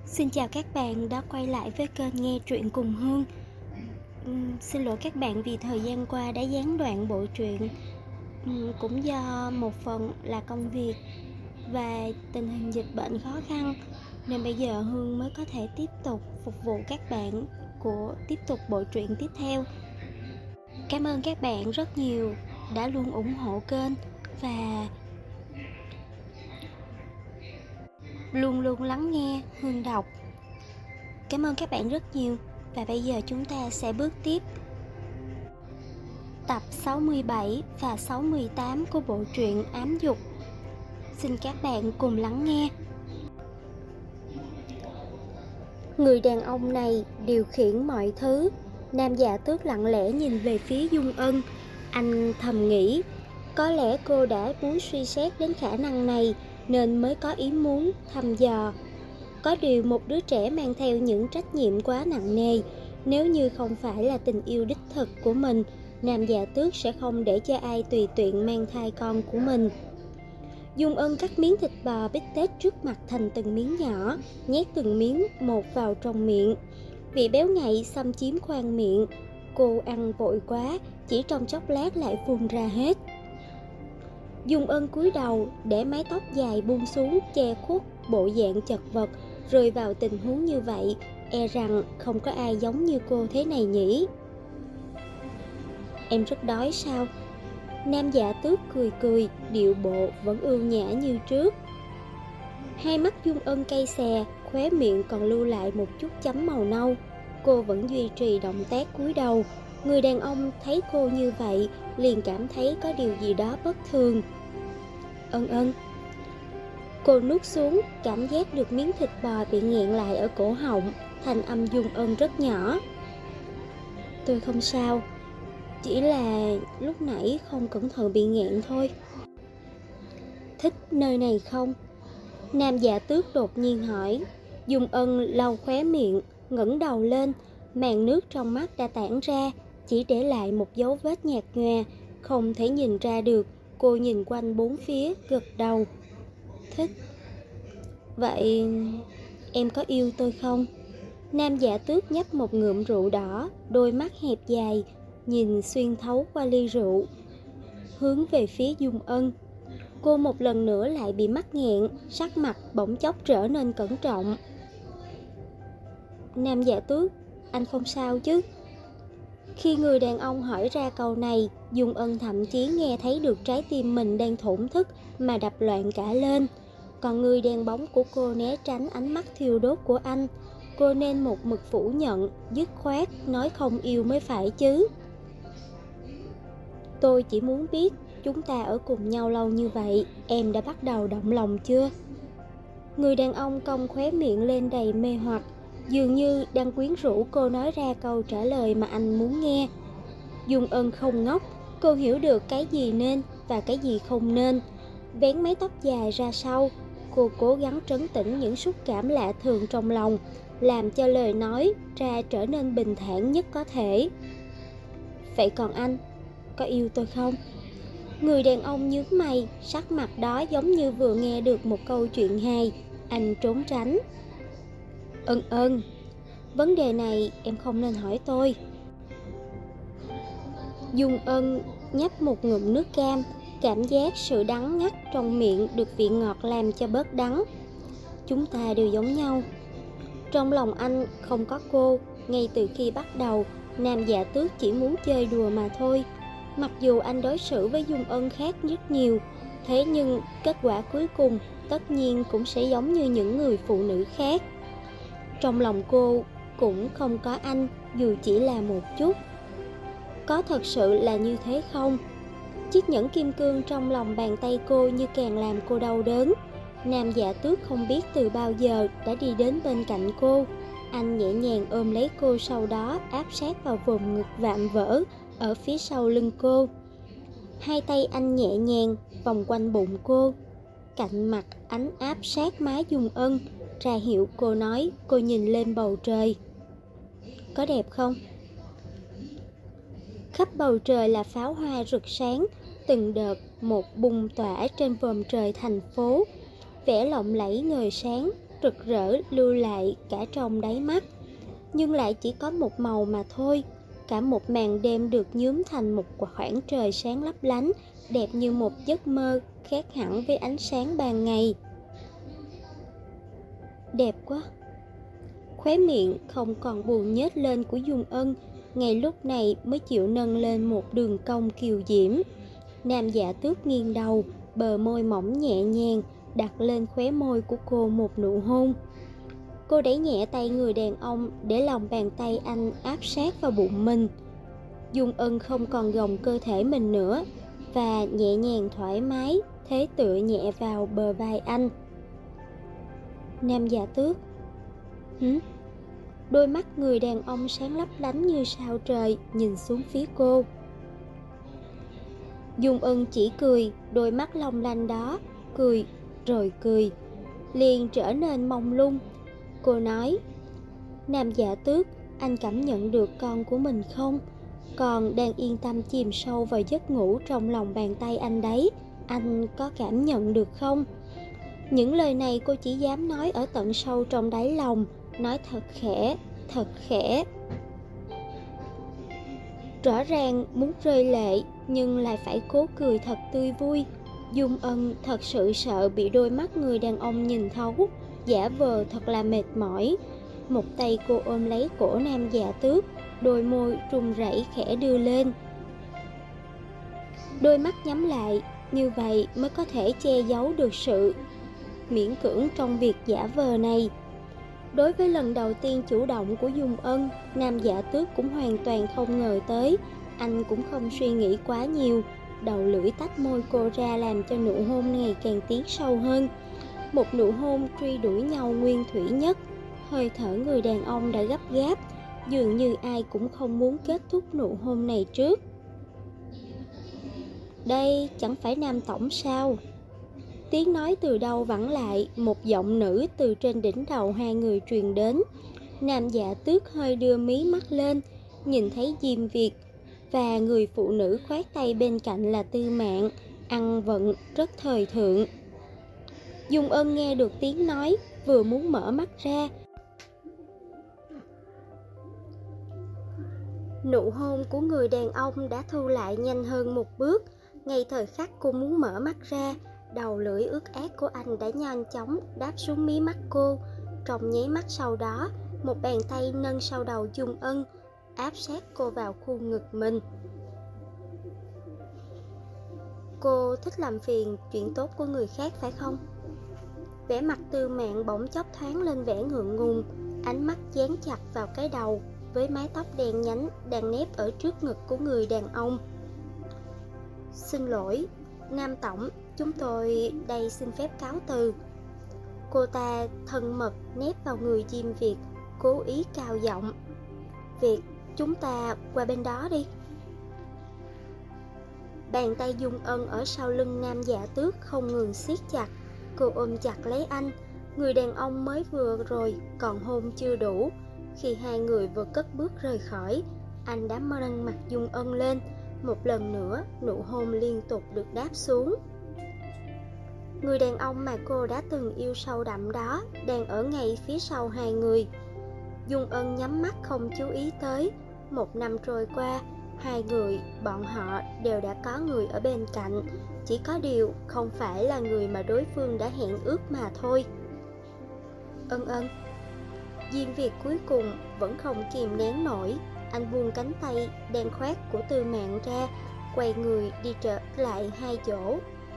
Xin chào các bạn đã quay lại với kênh Nghe Truyện Cùng Hương. Xin lỗi các bạn vì thời gian qua đã gián đoạn bộ truyện. Cũng do một phần là công việc và tình hình dịch bệnh khó khăn, nên bây giờ Hương mới có thể tiếp tục phục vụ các bạn của tiếp tục bộ truyện tiếp theo. Cảm ơn các bạn rất nhiều đã luôn ủng hộ kênh và luôn luôn lắng nghe Hương đọc. Cảm ơn các bạn rất nhiều. Và bây giờ chúng ta sẽ bước tiếp tập 67 và 68 của bộ truyện Ám Dục. Xin các bạn cùng lắng nghe. Người đàn ông này điều khiển mọi thứ. Nam Dạ Tước lặng lẽ nhìn về phía Dung Ân. Anh thầm nghĩ, có lẽ cô đã muốn suy xét đến khả năng này nên mới có ý muốn thăm dò. Có điều một đứa trẻ mang theo những trách nhiệm quá nặng nề. Nếu như không phải là tình yêu đích thực của mình, Nam Dạ Tước sẽ không để cho ai tùy tiện mang thai con của mình. Dung Ân cắt miếng thịt bò bít tết trước mặt thành từng miếng nhỏ, nhét từng miếng một vào trong miệng. Vị béo ngậy xâm chiếm khoang miệng. Cô ăn vội quá, chỉ trong chốc lát lại phun ra hết. Dung Ân cúi đầu để mái tóc dài buông xuống che khuất bộ dạng chật vật. Rơi vào tình huống như vậy, e rằng không có ai giống như cô thế này nhỉ. Em rất đói sao? Nam Dạ Tước cười cười, điệu bộ vẫn ưu nhã như trước. Hai mắt Dung Ân cay xè, khóe miệng còn lưu lại một chút chấm màu nâu. Cô vẫn duy trì động tác cúi đầu. Người đàn ông thấy cô như vậy liền cảm thấy có điều gì đó bất thường. Ân. Cô nuốt xuống, cảm giác được miếng thịt bò bị nghẹn lại ở cổ họng. Thanh âm Dung Ân rất nhỏ. Tôi không sao, chỉ là lúc nãy không cẩn thận bị nghẹn thôi. Thích nơi này không? Nam Dạ Tước đột nhiên hỏi. Dung Ân lau khóe miệng, ngẩng đầu lên. Màn nước trong mắt đã tản ra, chỉ để lại một dấu vết nhạt nhòa, không thể nhìn ra được. Cô nhìn quanh bốn phía, gật đầu. Thích. Vậy em có yêu tôi không? Nam Dạ Tước nhấp một ngụm rượu đỏ, đôi mắt hẹp dài, nhìn xuyên thấu qua ly rượu, hướng về phía Dung Ân. Cô một lần nữa lại bị mắc nghẹn, sắc mặt bỗng chốc trở nên cẩn trọng. Nam Dạ Tước, anh không sao chứ? Khi người đàn ông hỏi ra câu này, Dung Ân thậm chí nghe thấy được trái tim mình đang thổn thức mà đập loạn cả lên. Còn người đàn bóng của cô né tránh ánh mắt thiêu đốt của anh. Cô nên một mực phủ nhận, dứt khoát, nói không yêu mới phải chứ. Tôi chỉ muốn biết, chúng ta ở cùng nhau lâu như vậy, em đã bắt đầu động lòng chưa? Người đàn ông cong khóe miệng lên đầy mê hoặc, dường như đang quyến rũ cô nói ra câu trả lời mà anh muốn nghe. Dung Ân không ngốc, cô hiểu được cái gì nên và cái gì không nên. Vén mái tóc dài ra sau, cô cố gắng trấn tĩnh những xúc cảm lạ thường trong lòng, làm cho lời nói ra trở nên bình thản nhất có thể. Vậy còn anh, có yêu tôi không? Người đàn ông nhướng mày, sắc mặt đó giống như vừa nghe được một câu chuyện hài. Anh trốn tránh. Ân, vấn đề này em không nên hỏi tôi. Dung Ân nhấp một ngụm nước cam, cảm giác sự đắng ngắt trong miệng được vị ngọt làm cho bớt đắng. Chúng ta đều giống nhau. Trong lòng anh không có cô. Ngay từ khi bắt đầu, Nam Dạ Tước chỉ muốn chơi đùa mà thôi. Mặc dù anh đối xử với Dung Ân khác rất nhiều, thế nhưng kết quả cuối cùng tất nhiên cũng sẽ giống như những người phụ nữ khác. Trong lòng cô cũng không có anh, dù chỉ là một chút. Có thật sự là như thế không? Chiếc nhẫn kim cương trong lòng bàn tay cô như càng làm cô đau đớn. Nam Dạ Tước không biết từ bao giờ đã đi đến bên cạnh cô. Anh nhẹ nhàng ôm lấy cô, sau đó áp sát vào vùng ngực vạm vỡ ở phía sau lưng cô. Hai tay anh nhẹ nhàng vòng quanh bụng cô. Cạnh mặt ánh áp sát má Dung Ân, ra hiệu cô nói. Cô nhìn lên bầu trời. Có đẹp không? Khắp bầu trời là pháo hoa rực sáng, từng đợt một bùng tỏa trên vòm trời thành phố, vẻ lộng lẫy ngời sáng, rực rỡ lưu lại cả trong đáy mắt, nhưng lại chỉ có một màu mà thôi. Cả một màn đêm được nhuốm thành một khoảng trời sáng lấp lánh, đẹp như một giấc mơ, khác hẳn với ánh sáng ban ngày. Đẹp quá. Khóe miệng không còn buồn nhếch lên của Dung Ân ngay lúc này mới chịu nâng lên một đường cong kiều diễm. Nam Dạ Tước nghiêng đầu, bờ môi mỏng nhẹ nhàng đặt lên khóe môi của cô một nụ hôn. Cô đẩy nhẹ tay người đàn ông để lòng bàn tay anh áp sát vào bụng mình. Dung Ân không còn gồng cơ thể mình nữa và nhẹ nhàng thoải mái thế tựa nhẹ vào bờ vai anh. Nam Dạ Tước. Đôi mắt người đàn ông sáng lấp lánh như sao trời nhìn xuống phía cô. Dung Ân chỉ cười, đôi mắt long lanh đó cười rồi cười, liền trở nên mông lung. Cô nói: Nam Dạ Tước, anh cảm nhận được con của mình không? Còn đang yên tâm chìm sâu vào giấc ngủ trong lòng bàn tay anh đấy. Anh có cảm nhận được không? Những lời này cô chỉ dám nói ở tận sâu trong đáy lòng, nói thật khẽ, thật khẽ. Rõ ràng muốn rơi lệ nhưng lại phải cố cười thật tươi vui. Dung Ân thật sự sợ bị đôi mắt người đàn ông nhìn thấu, giả vờ thật là mệt mỏi. Một tay cô ôm lấy cổ Nam Dạ Tước, đôi môi run rẩy khẽ đưa lên. Đôi mắt nhắm lại, như vậy mới có thể che giấu được sự miễn cưỡng trong việc giả vờ này. Đối với lần đầu tiên chủ động của Dung Ân, Nam Dạ Tước cũng hoàn toàn không ngờ tới. Anh cũng không suy nghĩ quá nhiều, đầu lưỡi tách môi cô ra làm cho nụ hôn ngày càng tiến sâu hơn. Một nụ hôn truy đuổi nhau nguyên thủy nhất. Hơi thở người đàn ông đã gấp gáp, dường như ai cũng không muốn kết thúc nụ hôn này trước. Đây chẳng phải Nam tổng sao? Tiếng nói từ đâu vẳng lại, một giọng nữ từ trên đỉnh đầu hai người truyền đến. Nam Dạ Tước hơi đưa mí mắt lên, nhìn thấy Diêm Việt và người phụ nữ khoác tay bên cạnh là Tư Mạn, ăn vận rất thời thượng. Dung Ân nghe được tiếng nói, vừa muốn mở mắt ra. Nụ hôn của người đàn ông đã thu lại nhanh hơn một bước. Ngay thời khắc cô muốn mở mắt ra, đầu lưỡi ướt át của anh đã nhanh chóng đáp xuống mí mắt cô. Trong nháy mắt sau đó, một bàn tay nâng sau đầu Dung Ân, áp sát cô vào khuôn ngực mình. Cô thích làm phiền chuyện tốt của người khác phải không? Vẻ mặt Tư Mạn bỗng chốc thoáng lên vẻ ngượng ngùng, ánh mắt dán chặt vào cái đầu với mái tóc đen nhánh đang nép ở trước ngực của người đàn ông. Xin lỗi, Nam tổng, chúng tôi đây xin phép cáo từ. Cô ta thân mật nép vào người Diêm Việt, cố ý cao giọng. Việt, chúng ta qua bên đó đi. Bàn tay Dung Ân ở sau lưng Nam Dạ Tước không ngừng siết chặt. Cô ôm chặt lấy anh. Người đàn ông mới vừa rồi còn hôn chưa đủ. Khi hai người vừa cất bước rời khỏi, anh đã nâng mặt Dung Ân lên. Một lần nữa, nụ hôn liên tục được đáp xuống. Người đàn ông mà cô đã từng yêu sâu đậm đó đang ở ngay phía sau hai người. Dung Ân nhắm mắt không chú ý tới. Một năm trôi qua, hai người, bọn họ đều đã có người ở bên cạnh. Chỉ có điều không phải là người mà đối phương đã hẹn ước mà thôi. Ân ân. Diêm Việt cuối cùng vẫn không kìm nén nổi. Anh buông cánh tay đang khoác của Tư Mạn ra, quay người đi trở lại hai chỗ.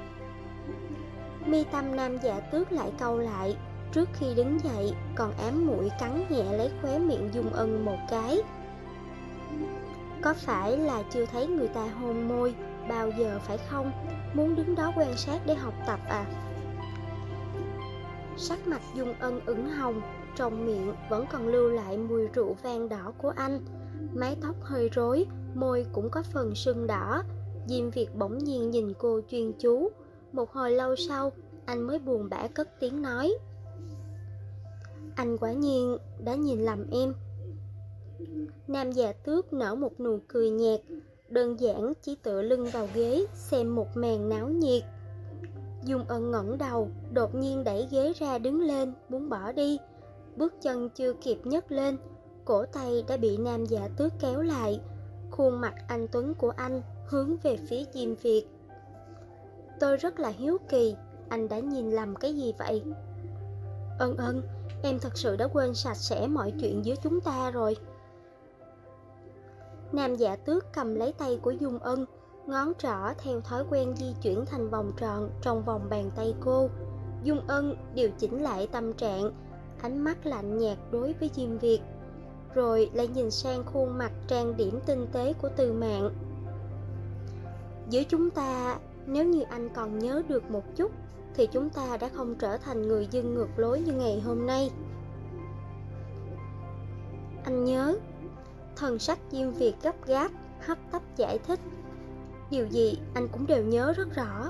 Mi tâm Nam Dạ Tước lại cau lại. Trước khi đứng dậy còn ám muội cắn nhẹ lấy khóe miệng Dung Ân một cái. Có phải là chưa thấy người ta hôn môi bao giờ phải không? Muốn đứng đó quan sát để học tập à? Sắc mặt Dung Ân ửng hồng, trong miệng vẫn còn lưu lại mùi rượu vang đỏ của anh. Mái tóc hơi rối, môi cũng có phần sưng đỏ. Diêm Việt bỗng nhiên nhìn cô chuyên chú. Một hồi lâu sau, anh mới buồn bã cất tiếng nói. Anh quả nhiên đã nhìn lầm em. Nam Dạ Tước nở một nụ cười nhạt, đơn giản chỉ tựa lưng vào ghế xem một màn náo nhiệt. Dung Ân ngẩng đầu, đột nhiên đẩy ghế ra đứng lên, muốn bỏ đi. Bước chân chưa kịp nhấc lên, cổ tay đã bị Nam Dạ Tước kéo lại. Khuôn mặt anh tuấn của anh hướng về phía Diêm Việt. Tôi rất là hiếu kỳ, anh đã nhìn lầm cái gì vậy? Ân Ân, em thật sự đã quên sạch sẽ mọi chuyện giữa chúng ta rồi. Nam Dạ Tước cầm lấy tay của Dung Ân, ngón trỏ theo thói quen di chuyển thành vòng tròn trong vòng bàn tay cô. Dung Ân điều chỉnh lại tâm trạng, ánh mắt lạnh nhạt đối với Diêm Việt, rồi lại nhìn sang khuôn mặt trang điểm tinh tế của Từ Mạn. Giữa chúng ta, nếu như anh còn nhớ được một chút, thì chúng ta đã không trở thành người dưng ngược lối như ngày hôm nay. Anh nhớ. Thần sắc Diêm Việt gấp gáp, hấp tấp giải thích. Điều gì anh cũng đều nhớ rất rõ.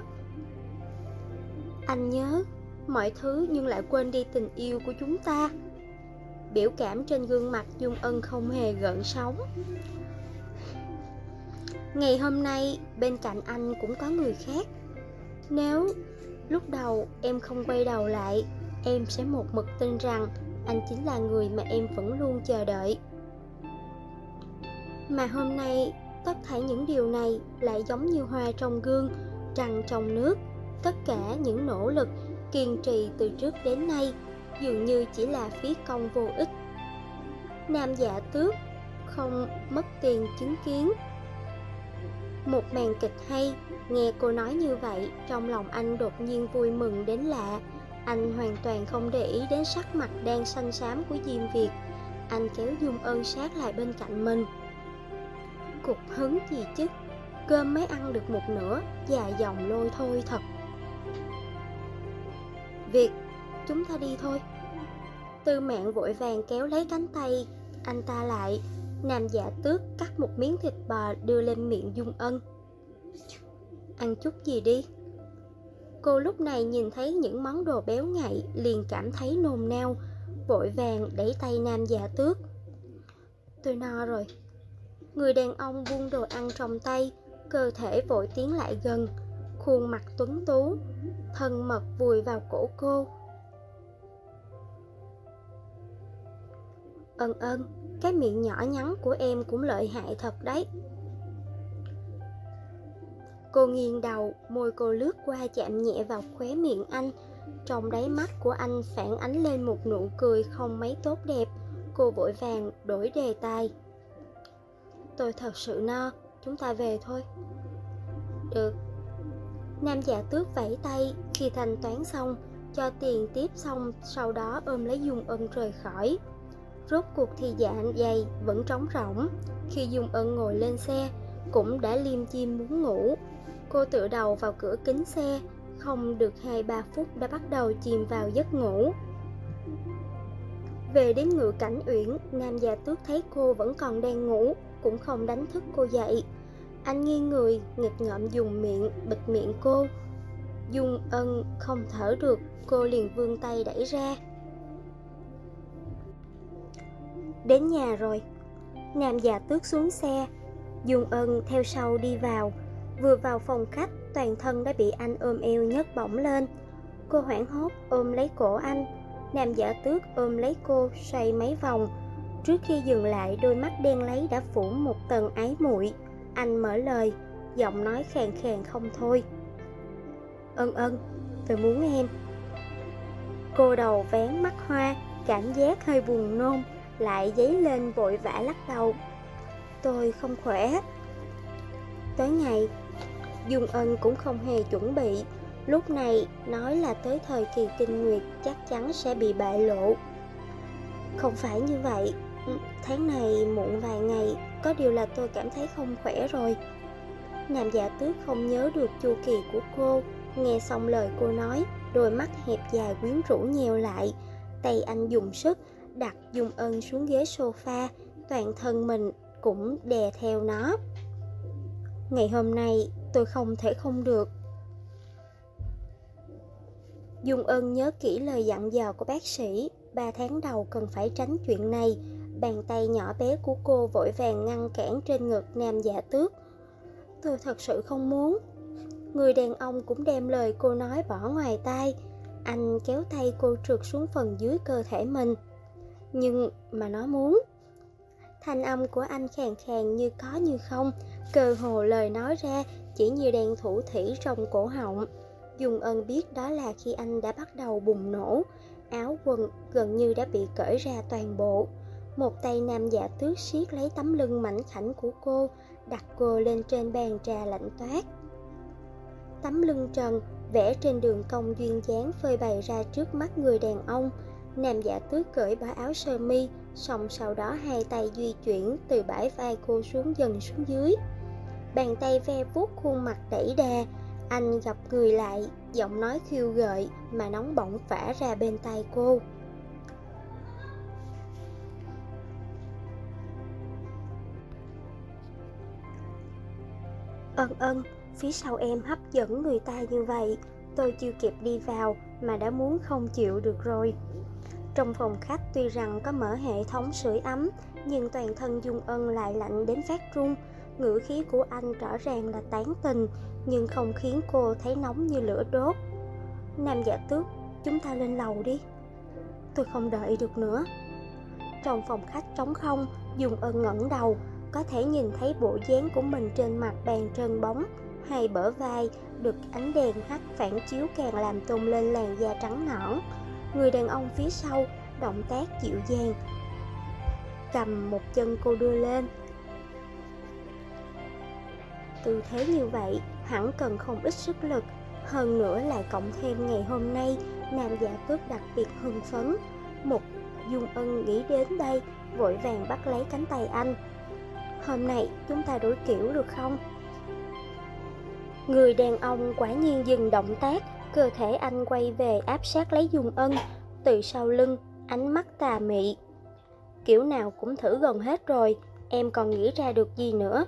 Anh nhớ mọi thứ nhưng lại quên đi tình yêu của chúng ta. Biểu cảm trên gương mặt Dung Ân không hề gợn sóng. Ngày hôm nay bên cạnh anh cũng có người khác. Nếu lúc đầu em không quay đầu lại, em sẽ một mực tin rằng anh chính là người mà em vẫn luôn chờ đợi. Mà hôm nay, tất cả những điều này lại giống như hoa trong gương, trăng trong nước. Tất cả những nỗ lực, kiên trì từ trước đến nay dường như chỉ là phí công vô ích. Nam Dạ Tước không mất tiền chứng kiến một màn kịch hay. Nghe cô nói như vậy, trong lòng anh đột nhiên vui mừng đến lạ. Anh hoàn toàn không để ý đến sắc mặt đang xanh xám của Diêm Việt. Anh kéo Dung Ân sát lại bên cạnh mình. Cục hứng gì chứ, cơm mới ăn được một nửa, già dòng lôi thôi thật. Việt, chúng ta đi thôi. Tư Mạn vội vàng kéo lấy cánh tay anh ta lại. Nam Dạ Tước cắt một miếng thịt bò đưa lên miệng Dung Ân. Ăn chút gì đi. Cô lúc này nhìn thấy những món đồ béo ngậy liền cảm thấy nôn nao, vội vàng đẩy tay Nam Dạ Tước. Tôi no rồi. Người đàn ông buông đồ ăn trong tay, cơ thể vội tiến lại gần, khuôn mặt tuấn tú, thân mật vùi vào cổ cô. Ân Ân, cái miệng nhỏ nhắn của em cũng lợi hại thật đấy. Cô nghiêng đầu, môi cô lướt qua chạm nhẹ vào khóe miệng anh. Trong đáy mắt của anh phản ánh lên một nụ cười không mấy tốt đẹp. Cô vội vàng đổi đề tài. Tôi thật sự no, chúng ta về thôi. Được. Nam Dạ Tước vẫy tay khi thanh toán xong, cho tiền tiếp xong, sau đó ôm lấy Dung Ân rời khỏi. Rốt cuộc thì dạ dày vẫn trống rỗng. Khi Dung Ân ngồi lên xe, cũng đã liêm diêm muốn ngủ. Cô tựa đầu vào cửa kính xe, không được 2-3 phút đã bắt đầu chìm vào giấc ngủ. Về đến Ngự Cảnh Uyển, Nam Dạ Tước thấy cô vẫn còn đang ngủ, cũng không đánh thức cô dậy. Anh nghiêng người, nghịch ngợm dùng miệng bịt miệng cô. Dung Ân không thở được, cô liền vươn tay đẩy ra. Đến nhà rồi. Nam Dạ Tước xuống xe, Dung Ân theo sau đi vào. Vừa vào phòng khách, toàn thân đã bị anh ôm eo nhấc bổng lên. Cô hoảng hốt ôm lấy cổ anh. Nam Dạ Tước ôm lấy cô xoay mấy vòng. Trước khi dừng lại, đôi mắt đen láy đã phủ một tầng ái muội. Anh mở lời, giọng nói khàn khàn không thôi. Ân Ân, tôi muốn em. Cô đầu vén mắt hoa, cảm giác hơi buồn nôn lại dấy lên, vội vã lắc đầu. Tôi không khỏe. Tối ngày, Dung Ân cũng không hề chuẩn bị. Lúc này nói là tới thời kỳ kinh nguyệt chắc chắn sẽ bị bại lộ. Không phải như vậy, tháng này muộn vài ngày, có điều là tôi cảm thấy không khỏe rồi. Nam Dạ Tước không nhớ được chu kỳ của cô. Nghe xong lời cô nói, đôi mắt hẹp dài quyến rũ nheo lại. Tay anh dùng sức đặt Dung Ân xuống ghế sofa, toàn thân mình cũng đè theo nó. Ngày hôm nay tôi không thể không được. Dung Ân nhớ kỹ lời dặn dò của bác sĩ, 3 tháng đầu cần phải tránh chuyện này. Bàn tay nhỏ bé của cô vội vàng ngăn cản trên ngực Nam Dạ Tước. Tôi thật sự không muốn. Người đàn ông cũng đem lời cô nói bỏ ngoài tai. Anh kéo tay cô trượt xuống phần dưới cơ thể mình. Nhưng mà nó muốn. Thanh âm của anh khàn khàn như có như không, cơ hồ lời nói ra chỉ như đang thủ thỉ trong cổ họng. Dung Ân biết đó là khi anh đã bắt đầu bùng nổ. Áo quần gần như đã bị cởi ra toàn bộ. Một tay Nam Dạ Tước siết lấy tấm lưng mảnh khảnh của cô, đặt cô lên trên bàn trà lạnh toát. Tấm lưng trần vẽ trên đường cong duyên dáng phơi bày ra trước mắt người đàn ông. Nam Dạ Tước cởi bỏ áo sơ mi, xong sau đó hai tay di chuyển từ bãi vai cô xuống dần xuống dưới. Bàn tay ve vuốt khuôn mặt đẩy đà. Anh gặp người lại, giọng nói khiêu gợi mà nóng bỏng phả ra bên tai cô. Ân, phía sau em hấp dẫn người ta như vậy, tôi chưa kịp đi vào mà đã muốn không chịu được rồi. Trong phòng khách tuy rằng có mở hệ thống sưởi ấm, nhưng toàn thân Dung Ân lại lạnh đến phát run. Ngữ khí của anh rõ ràng là tán tình, nhưng không khiến cô thấy nóng như lửa đốt. Nam Dạ Tước, chúng ta lên lầu đi. Tôi không đợi được nữa. Trong phòng khách trống không, Dung Ân ngẩng đầu, có thể nhìn thấy bộ dáng của mình trên mặt bàn trơn bóng. Hai bờ vai được ánh đèn hắt phản chiếu càng làm tôn lên làn da trắng nõn. Người đàn ông phía sau động tác dịu dàng cầm một chân cô đưa lên. Tư thế như vậy hẳn cần không ít sức lực, hơn nữa lại cộng thêm ngày hôm nay Nam Dạ Tước đặc biệt hưng phấn. Một Dung Ân nghĩ đến đây, vội vàng bắt lấy cánh tay anh. Hôm nay chúng ta đổi kiểu được không? Người đàn ông quả nhiên dừng động tác, cơ thể anh quay về áp sát lấy Dung Ân. Từ sau lưng, ánh mắt tà mị. Kiểu nào cũng thử gần hết rồi, em còn nghĩ ra được gì nữa?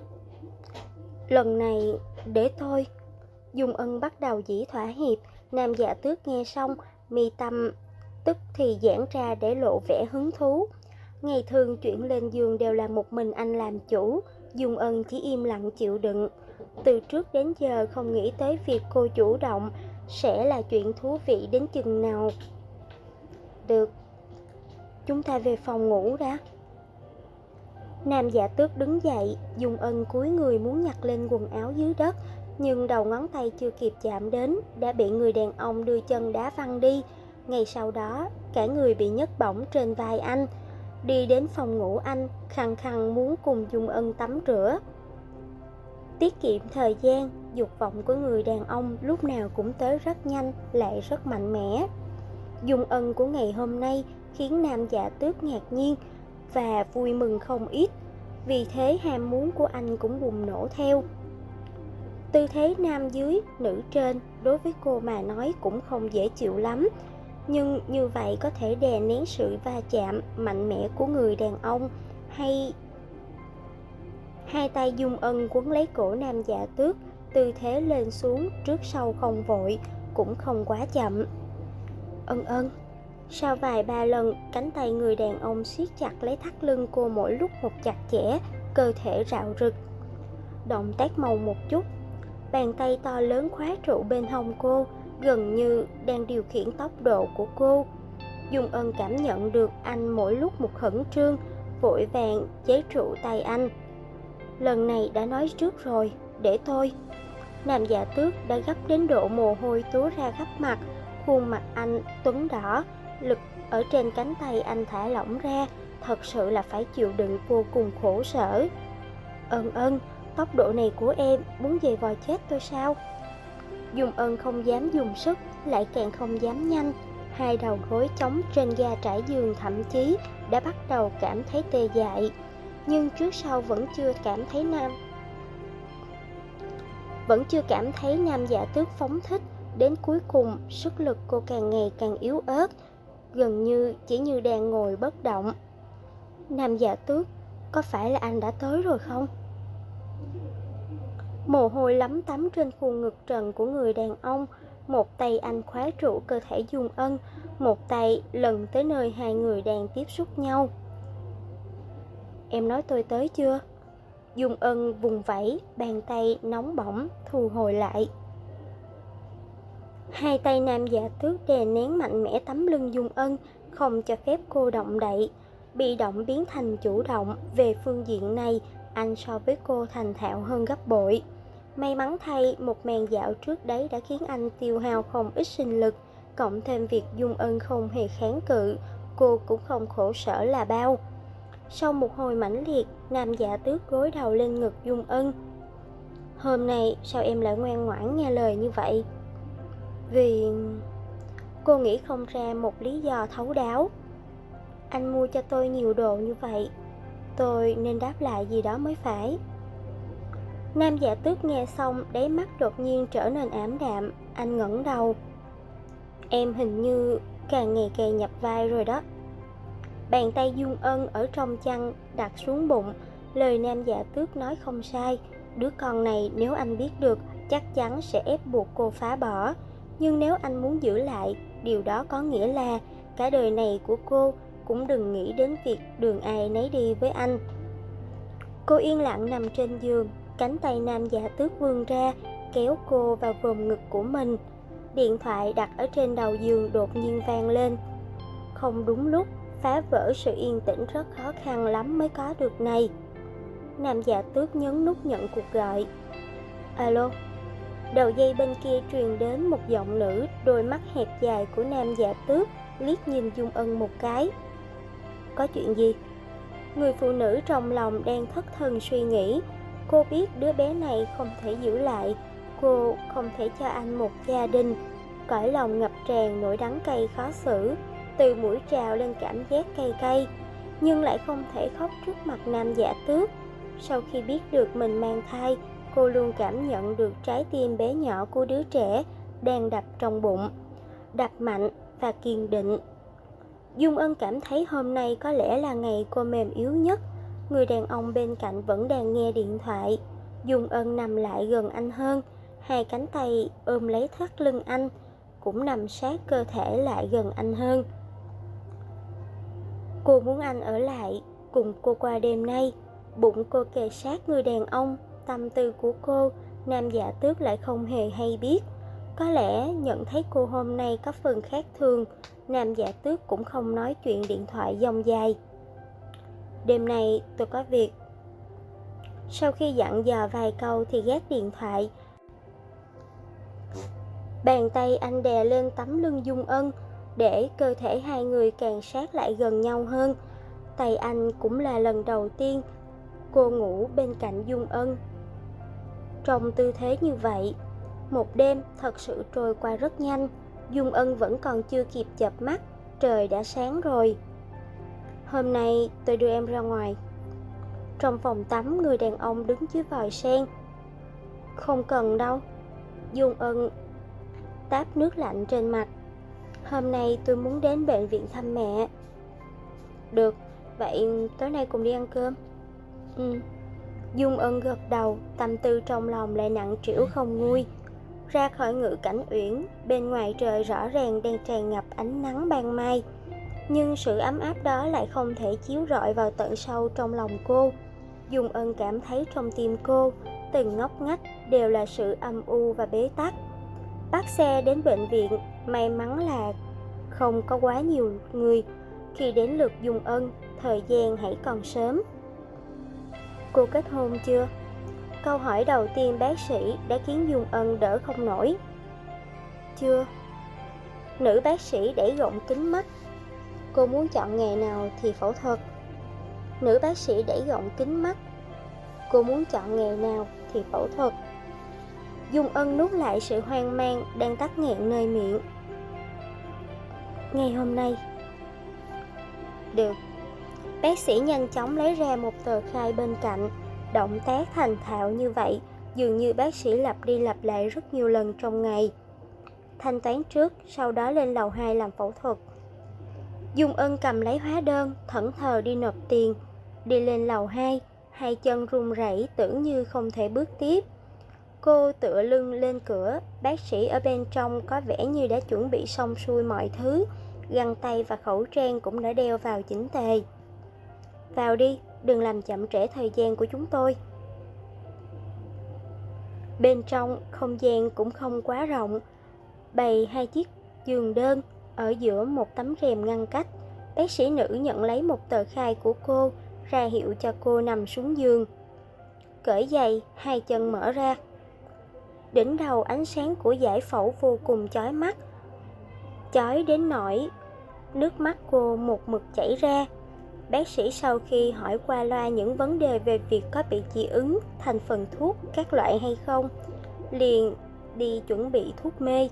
Lần này, để tôi. Dung Ân bắt đầu dĩ thỏa hiệp. Nam Dạ Tước nghe xong, mi tâm tức thì giãn ra để lộ vẻ hứng thú. Ngày thường chuyện lên giường đều là một mình anh làm chủ, Dung Ân chỉ im lặng chịu đựng. Từ trước đến giờ không nghĩ tới việc cô chủ động sẽ là chuyện thú vị đến chừng nào. Được, chúng ta về phòng ngủ đã. Nam Dạ Tước đứng dậy, Dung Ân cúi người muốn nhặt lên quần áo dưới đất, nhưng đầu ngón tay chưa kịp chạm đến đã bị người đàn ông đưa chân đá văng đi. Ngay sau đó, cả người bị nhấc bổng trên vai anh. Đi đến phòng ngủ anh, khăng khăng muốn cùng Dung Ân tắm rửa. Tiết kiệm thời gian, dục vọng của người đàn ông lúc nào cũng tới rất nhanh, lại rất mạnh mẽ. Dung Ân của ngày hôm nay khiến Nam Dạ Tước ngạc nhiên và vui mừng không ít, vì thế ham muốn của anh cũng bùng nổ theo. Tư thế nam dưới, nữ trên đối với cô mà nói cũng không dễ chịu lắm, nhưng như vậy có thể đè nén sự va chạm mạnh mẽ của người đàn ông. Hay hai tay Dung Ân quấn lấy cổ Nam Dạ Tước, tư thế lên xuống trước sau không vội, cũng không quá chậm. Ân. Sau vài ba lần, cánh tay người đàn ông siết chặt lấy thắt lưng cô mỗi lúc một chặt chẽ, cơ thể rạo rực. Động tác màu một chút, bàn tay to lớn khóa trụ bên hông cô, gần như đang điều khiển tốc độ của cô. Dung Ân cảm nhận được anh mỗi lúc một khẩn trương, vội vàng chế trụ tay anh. Lần này đã nói trước rồi, để tôi. Nam Dạ Tước đã gấp đến độ mồ hôi túa ra khắp mặt, khuôn mặt anh tuấn đỏ, lực ở trên cánh tay anh thả lỏng ra, thật sự là phải chịu đựng vô cùng khổ sở. Ân, tốc độ này của em muốn về vò chết tôi sao? Dung Ân không dám dùng sức, lại càng không dám nhanh. Hai đầu gối chống trên ga trải giường thậm chí đã bắt đầu cảm thấy tê dại, nhưng trước sau vẫn chưa cảm thấy Nam Dạ Tước phóng thích. Đến cuối cùng, sức lực cô càng ngày càng yếu ớt, gần như chỉ như đang ngồi bất động. Nam Dạ Tước, có phải là anh đã tới rồi không? Mồ hôi lấm tấm trên khuôn ngực trần của người đàn ông. Một tay anh khóa trụ cơ thể Dung Ân, một tay lần tới nơi hai người đang tiếp xúc nhau. Em nói tôi tới chưa? Dung Ân vùng vẫy, bàn tay nóng bỏng thu hồi lại. Hai tay nam giả tước đè nén mạnh mẽ tấm lưng Dung Ân, không cho phép cô động đậy. Bị động biến thành chủ động, về phương diện này, anh so với cô thành thạo hơn gấp bội. May mắn thay, một màn dạo trước đấy đã khiến anh tiêu hao không ít sinh lực, cộng thêm việc Dung Ân không hề kháng cự, cô cũng không khổ sở là bao. Sau một hồi mãnh liệt, nam giả tước gối đầu lên ngực Dung Ân. Hôm nay sao em lại ngoan ngoãn nghe lời như vậy? Vì... Cô nghĩ không ra một lý do thấu đáo. Anh mua cho tôi nhiều đồ như vậy, tôi nên đáp lại gì đó mới phải. Nam giả tước nghe xong, đáy mắt đột nhiên trở nên ảm đạm. Anh ngẩng đầu. Em hình như càng ngày càng nhập vai rồi đó. Bàn tay Dung Ân ở trong chăn đặt xuống bụng. Lời nam giả tước nói không sai. Đứa con này nếu anh biết được, chắc chắn sẽ ép buộc cô phá bỏ. Nhưng nếu anh muốn giữ lại, điều đó có nghĩa là cả đời này của cô cũng đừng nghĩ đến việc đường ai nấy đi với anh. Cô yên lặng nằm trên giường, cánh tay nam giả tước vươn ra, kéo cô vào vòng ngực của mình. Điện thoại đặt ở trên đầu giường đột nhiên vang lên. Không đúng lúc, phá vỡ sự yên tĩnh rất khó khăn lắm mới có được này. Nam giả tước nhấn nút nhận cuộc gọi. Alo. Đầu dây bên kia truyền đến một giọng nữ, đôi mắt hẹp dài của nam giả tước liếc nhìn Dung Ân một cái. Có chuyện gì? Người phụ nữ trong lòng đang thất thần suy nghĩ. Cô biết đứa bé này không thể giữ lại, cô không thể cho anh một gia đình. Cõi lòng ngập tràn nỗi đắng cay khó xử, từ mũi trào lên cảm giác cay cay, nhưng lại không thể khóc trước mặt nam giả tước. Sau khi biết được mình mang thai, cô luôn cảm nhận được trái tim bé nhỏ của đứa trẻ đang đập trong bụng, đập mạnh và kiên định. Dung Ân cảm thấy hôm nay có lẽ là ngày cô mềm yếu nhất. Người đàn ông bên cạnh vẫn đang nghe điện thoại. Dung Ân nằm lại gần anh hơn, hai cánh tay ôm lấy thắt lưng anh, cũng nằm sát cơ thể lại gần anh hơn. Cô muốn anh ở lại cùng cô qua đêm nay. Bụng cô kề sát người đàn ông, tâm tư của cô nam giả tước lại không hề hay biết. Có lẽ nhận thấy cô hôm nay có phần khác thường, nam giả tước cũng không nói chuyện điện thoại dông dài. Đêm nay tôi có việc. Sau khi dặn dò vài câu thì gác điện thoại. Bàn tay anh đè lên tấm lưng Dung Ân, để cơ thể hai người càng sát lại gần nhau hơn. Tay anh cũng là lần đầu tiên cô ngủ bên cạnh Dung Ân trong tư thế như vậy. Một đêm thật sự trôi qua rất nhanh. Dung Ân vẫn còn chưa kịp chợp mắt, trời đã sáng rồi. Hôm nay tôi đưa em ra ngoài. Trong phòng tắm, người đàn ông đứng dưới vòi sen. Không cần đâu. Dung Ân táp nước lạnh trên mặt. Hôm nay tôi muốn đến bệnh viện thăm mẹ. Được, vậy tối nay cùng đi ăn cơm. Dung Ân gật đầu, tâm tư trong lòng lại nặng trĩu không nguôi. Ra khỏi ngự cảnh uyển, bên ngoài trời rõ ràng đang tràn ngập ánh nắng ban mai, nhưng sự ấm áp đó lại không thể chiếu rọi vào tận sâu trong lòng cô. Dung Ân cảm thấy trong tim cô, từng ngóc ngách đều là sự âm u và bế tắc. Bắt xe đến bệnh viện, may mắn là không có quá nhiều người. Khi đến lượt Dung Ân, thời gian hãy còn sớm. Cô kết hôn chưa? Câu hỏi đầu tiên bác sĩ đã khiến Dung Ân đỡ không nổi. Chưa. Nữ bác sĩ đẩy gọng kính mắt. Cô muốn chọn ngày nào thì phẫu thuật. Nữ bác sĩ đẩy gọng kính mắt. Cô muốn chọn ngày nào thì phẫu thuật. Dung Ân nuốt lại sự hoang mang đang tắc nghẹn nơi miệng. Ngày hôm nay. Được. Bác sĩ nhanh chóng lấy ra một tờ khai bên cạnh. Động tác thành thạo như vậy, dường như bác sĩ lặp đi lặp lại rất nhiều lần trong ngày. Thanh toán trước, sau đó lên lầu 2 làm phẫu thuật. Dung Ân cầm lấy hóa đơn, thẫn thờ đi nộp tiền. Đi lên lầu 2, hai chân run rẩy tưởng như không thể bước tiếp. Cô tựa lưng lên cửa, bác sĩ ở bên trong có vẻ như đã chuẩn bị xong xuôi mọi thứ. Găng tay và khẩu trang cũng đã đeo vào chỉnh tề. Vào đi, đừng làm chậm trễ thời gian của chúng tôi. Bên trong, không gian cũng không quá rộng. bày hai chiếc giường đơn ở giữa một tấm rèm ngăn cách. Bác sĩ nữ nhận lấy một tờ khai của cô, ra hiệu cho cô nằm xuống giường. Cởi giày, hai chân mở ra. Đỉnh đầu ánh sáng của giải phẫu vô cùng chói mắt, chói đến nỗi nước mắt cô một mực chảy ra. Bác sĩ sau khi hỏi qua loa những vấn đề về việc có bị dị ứng thành phần thuốc các loại hay không, liền đi chuẩn bị thuốc mê.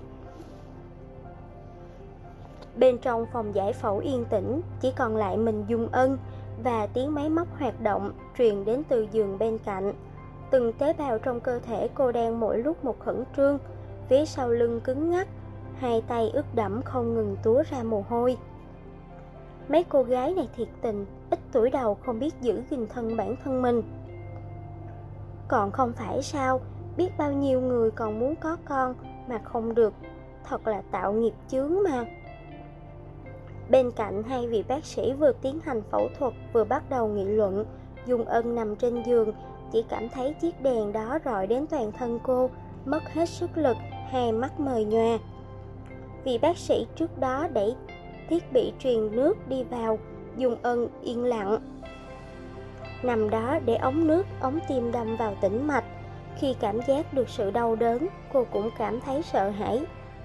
Bên trong phòng giải phẫu yên tĩnh, chỉ còn lại mình Dung Ân và tiếng máy móc hoạt động truyền đến từ giường bên cạnh. Từng tế bào trong cơ thể cô đang mỗi lúc một khẩn trương, phía sau lưng cứng ngắc, hai tay ướt đẫm không ngừng túa ra mồ hôi. Mấy cô gái này thiệt tình, ít tuổi đầu không biết giữ gìn thân bản thân mình. Còn không phải sao, biết bao nhiêu người còn muốn có con mà không được, thật là tạo nghiệp chướng mà. Bên cạnh hai vị bác sĩ vừa tiến hành phẫu thuật vừa bắt đầu nghị luận. Dung Ân nằm trên giường, chỉ cảm thấy chiếc đèn đó rọi đến toàn thân cô, mất hết sức lực, hai mắt mờ nhòe. Vị bác sĩ trước đó đẩy thiết bị truyền nước đi vào. Dung Ân yên lặng nằm đó để ống nước, ống tim đâm vào tĩnh mạch. Khi cảm giác được sự đau đớn, cô cũng cảm thấy sợ hãi,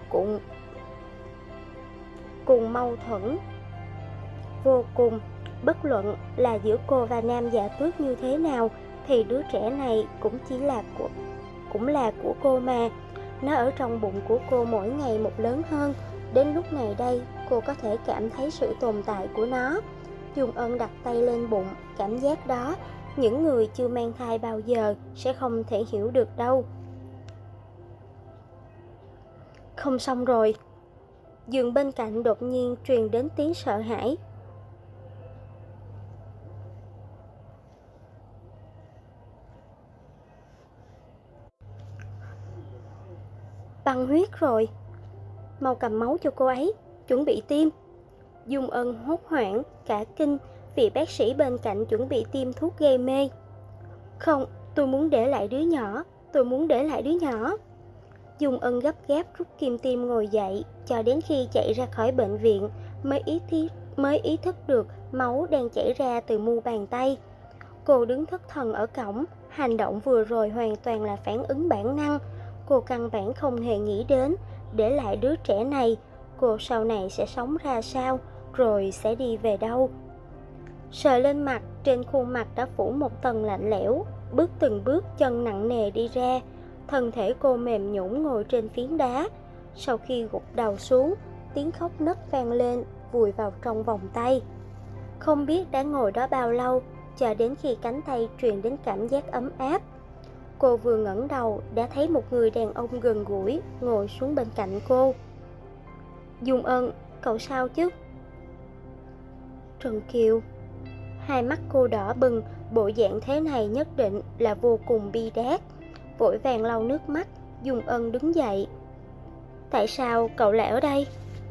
cùng mâu thuẫn vô cùng. Bất luận là giữa cô và Nam Dạ Tước như thế nào, thì đứa trẻ này cũng là của cô mà. Nó ở trong bụng của cô mỗi ngày một lớn hơn. Đến lúc này đây, cô có thể cảm thấy sự tồn tại của nó. Dung Ân đặt tay lên bụng, cảm giác đó những người chưa mang thai bao giờ sẽ không thể hiểu được đâu. Không xong rồi. Giường bên cạnh đột nhiên truyền đến tiếng sợ hãi. Băng huyết rồi. Mau cầm máu cho cô ấy, chuẩn bị tiêm. Dung Ân hốt hoảng, cả kinh, vì bác sĩ bên cạnh chuẩn bị tiêm thuốc gây mê. Không, tôi muốn để lại đứa nhỏ, tôi muốn để lại đứa nhỏ. Dung Ân gấp gáp rút kim tiêm ngồi dậy, cho đến khi chạy ra khỏi bệnh viện mới ý thức được máu đang chảy ra từ mu bàn tay. Cô đứng thất thần ở cổng, hành động vừa rồi hoàn toàn là phản ứng bản năng. Cô căn bản không hề nghĩ đến để lại đứa trẻ này, cô sau này sẽ sống ra sao, rồi sẽ đi về đâu. Sờ lên mặt, trên khuôn mặt đã phủ một tầng lạnh lẽo. Bước từng bước chân nặng nề đi ra, thân thể cô mềm nhũn ngồi trên phiến đá. Sau khi gục đầu xuống, tiếng khóc nấc vang lên, vùi vào trong vòng tay. Không biết đã ngồi đó bao lâu, cho đến khi cánh tay truyền đến cảm giác ấm áp. Cô vừa ngẩng đầu đã thấy một người đàn ông gần gũi ngồi xuống bên cạnh cô. Dung Ân, cậu sao chứ? Trần Kiều. Hai mắt cô đỏ bừng, bộ dạng thế này nhất định là vô cùng bi đát. Vội vàng lau nước mắt, Dung Ân đứng dậy. Tại sao cậu lại ở đây?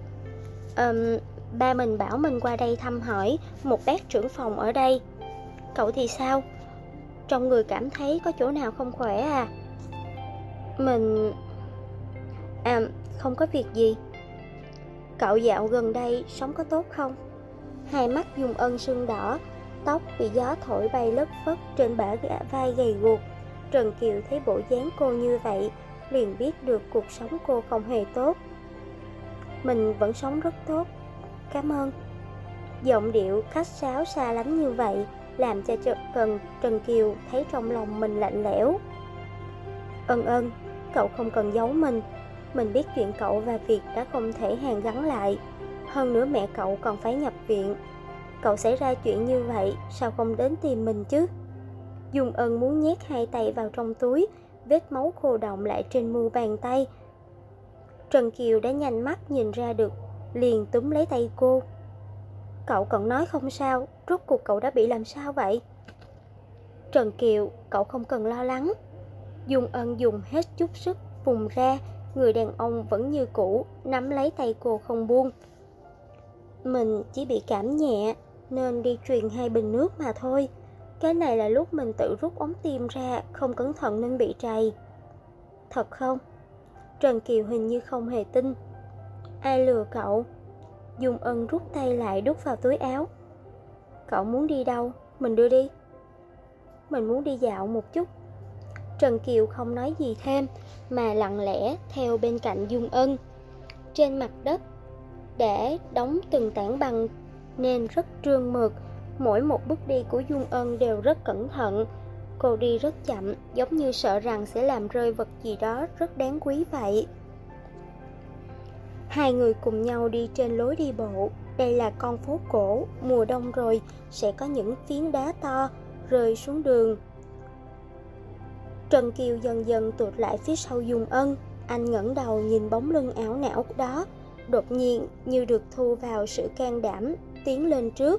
Ba mình bảo mình qua đây thăm hỏi một bác trưởng phòng ở đây. Cậu thì sao? Trong người cảm thấy có chỗ nào không khỏe à? Mình... không có việc gì. Cậu dạo gần đây sống có tốt không? Hai mắt Dung Ân sưng đỏ, tóc bị gió thổi bay lất phất trên bả vai gầy guộc. Trần Kiều thấy bộ dáng cô như vậy, liền biết được cuộc sống cô không hề tốt. Mình vẫn sống rất tốt, cảm ơn. Giọng điệu khách sáo xa lánh như vậy làm cho Trần Kiều thấy trong lòng mình lạnh lẽo. Ân, cậu không cần giấu mình. Mình biết chuyện cậu và Việt đã không thể hàn gắn lại. Hơn nữa mẹ cậu còn phải nhập viện. Cậu xảy ra chuyện như vậy, sao không đến tìm mình chứ? Dung Ân muốn nhét hai tay vào trong túi, vết máu khô đọng lại trên mu bàn tay. Trần Kiều đã nhanh mắt nhìn ra được, liền túm lấy tay cô. Cậu còn nói không sao, rốt cuộc cậu đã bị làm sao vậy? Trần Kiều, cậu không cần lo lắng. Dung Ân dùng hết chút sức vùng ra, người đàn ông vẫn như cũ, nắm lấy tay cô không buông. Mình chỉ bị cảm nhẹ, nên đi truyền 2 bình nước mà thôi. Cái này là lúc mình tự rút ống tim ra, không cẩn thận nên bị trầy. Thật không? Trần Kiều hình như không hề tin. Ai lừa cậu? Dung Ân rút tay lại đút vào túi áo. Cậu muốn đi đâu? Mình đưa đi. Mình muốn đi dạo một chút. Trần Kiều không nói gì thêm mà lặng lẽ theo bên cạnh Dung Ân. Trên mặt đất đã đóng từng tảng băng nên rất trơn mượt. Mỗi một bước đi của Dung Ân đều rất cẩn thận. Cô đi rất chậm, giống như sợ rằng sẽ làm rơi vật gì đó rất đáng quý vậy. Hai người cùng nhau đi trên lối đi bộ. Đây là con phố cổ, mùa đông rồi sẽ có những phiến đá to rơi xuống đường. Trần Kiều dần dần tụt lại phía sau Dung Ân. Anh ngẩng đầu nhìn bóng lưng ảo não đó, đột nhiên như được thu vào sự can đảm, tiến lên trước.